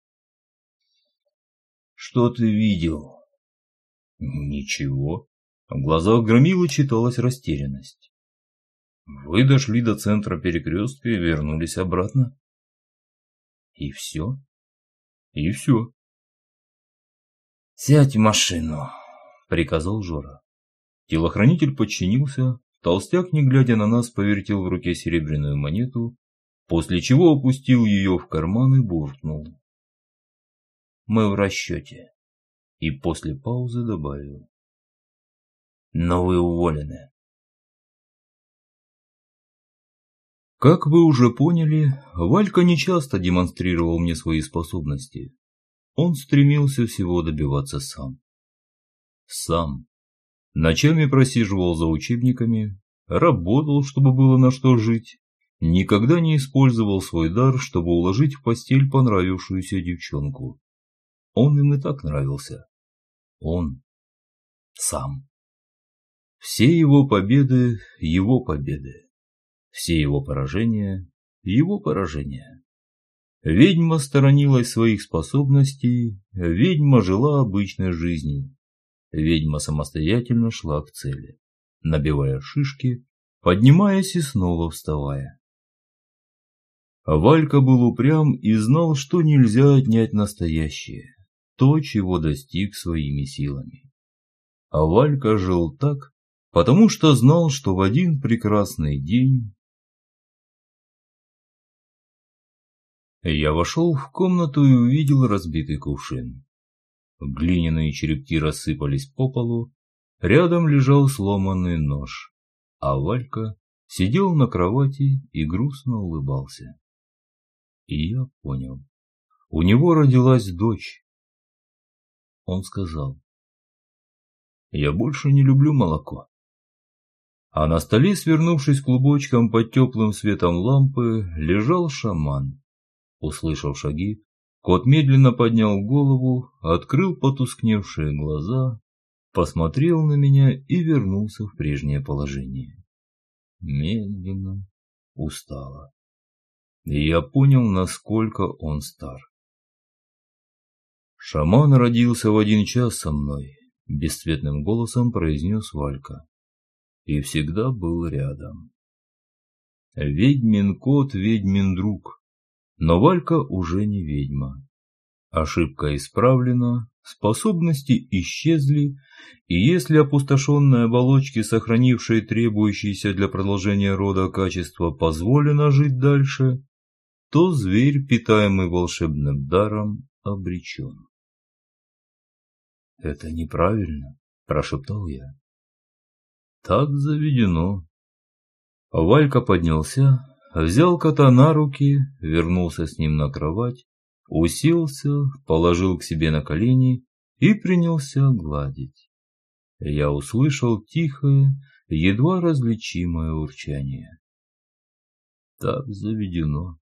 «Что ты видел?» «Ничего». В глазах Громилы читалась растерянность. «Вы дошли до центра перекрестка и вернулись обратно?» «И все?» «И все». «Сядь в машину», — приказал Жора. Телохранитель подчинился. Толстяк, не глядя на нас, повертел в руке серебряную монету, после чего опустил ее в карман и буркнул: «Мы в расчете». И после паузы добавил: «Но вы уволены». Как вы уже поняли, Валька нечасто демонстрировал мне свои способности. Он стремился всего добиваться сам. Сам. Ночами просиживал за учебниками, работал, чтобы было на что жить, никогда не использовал свой дар, чтобы уложить в постель понравившуюся девчонку. Он им и так нравился. Он сам. Все его победы – его победы. Все его поражения – его поражения. Ведьма сторонилась своих способностей, ведьма жила обычной жизнью. Ведьма самостоятельно шла к цели, набивая шишки, поднимаясь и снова вставая. Валька был упрям и знал, что нельзя отнять настоящее, то, чего достиг своими силами. А Валька жил так, потому что знал, что в один прекрасный день... Я вошел в комнату и увидел разбитый кувшин. Глиняные черепки рассыпались по полу, рядом лежал сломанный нож, а Валька сидел на кровати и грустно улыбался. И я понял, у него родилась дочь. Он сказал: «Я больше не люблю молоко». А на столе, свернувшись клубочком под теплым светом лампы, лежал шаман. Услышав шаги, кот медленно поднял голову, открыл потускневшие глаза, посмотрел на меня и вернулся в прежнее положение. Медленно, устало. И я понял, насколько он стар. «Шаман родился в 1 час со мной», — бесцветным голосом произнес Валька. «И всегда был рядом. Ведьмин кот, ведьмин друг. Но Валька уже не ведьма. Ошибка исправлена, способности исчезли, и если опустошенной оболочке, сохранившей требующиеся для продолжения рода качества, позволено жить дальше, то зверь, питаемый волшебным даром, обречен». «Это неправильно», – прошептал я. «Так заведено». Валька поднялся, взял кота на руки, вернулся с ним на кровать, уселся, положил к себе на колени и принялся гладить. Я услышал тихое, едва различимое урчание. «Так заведено»,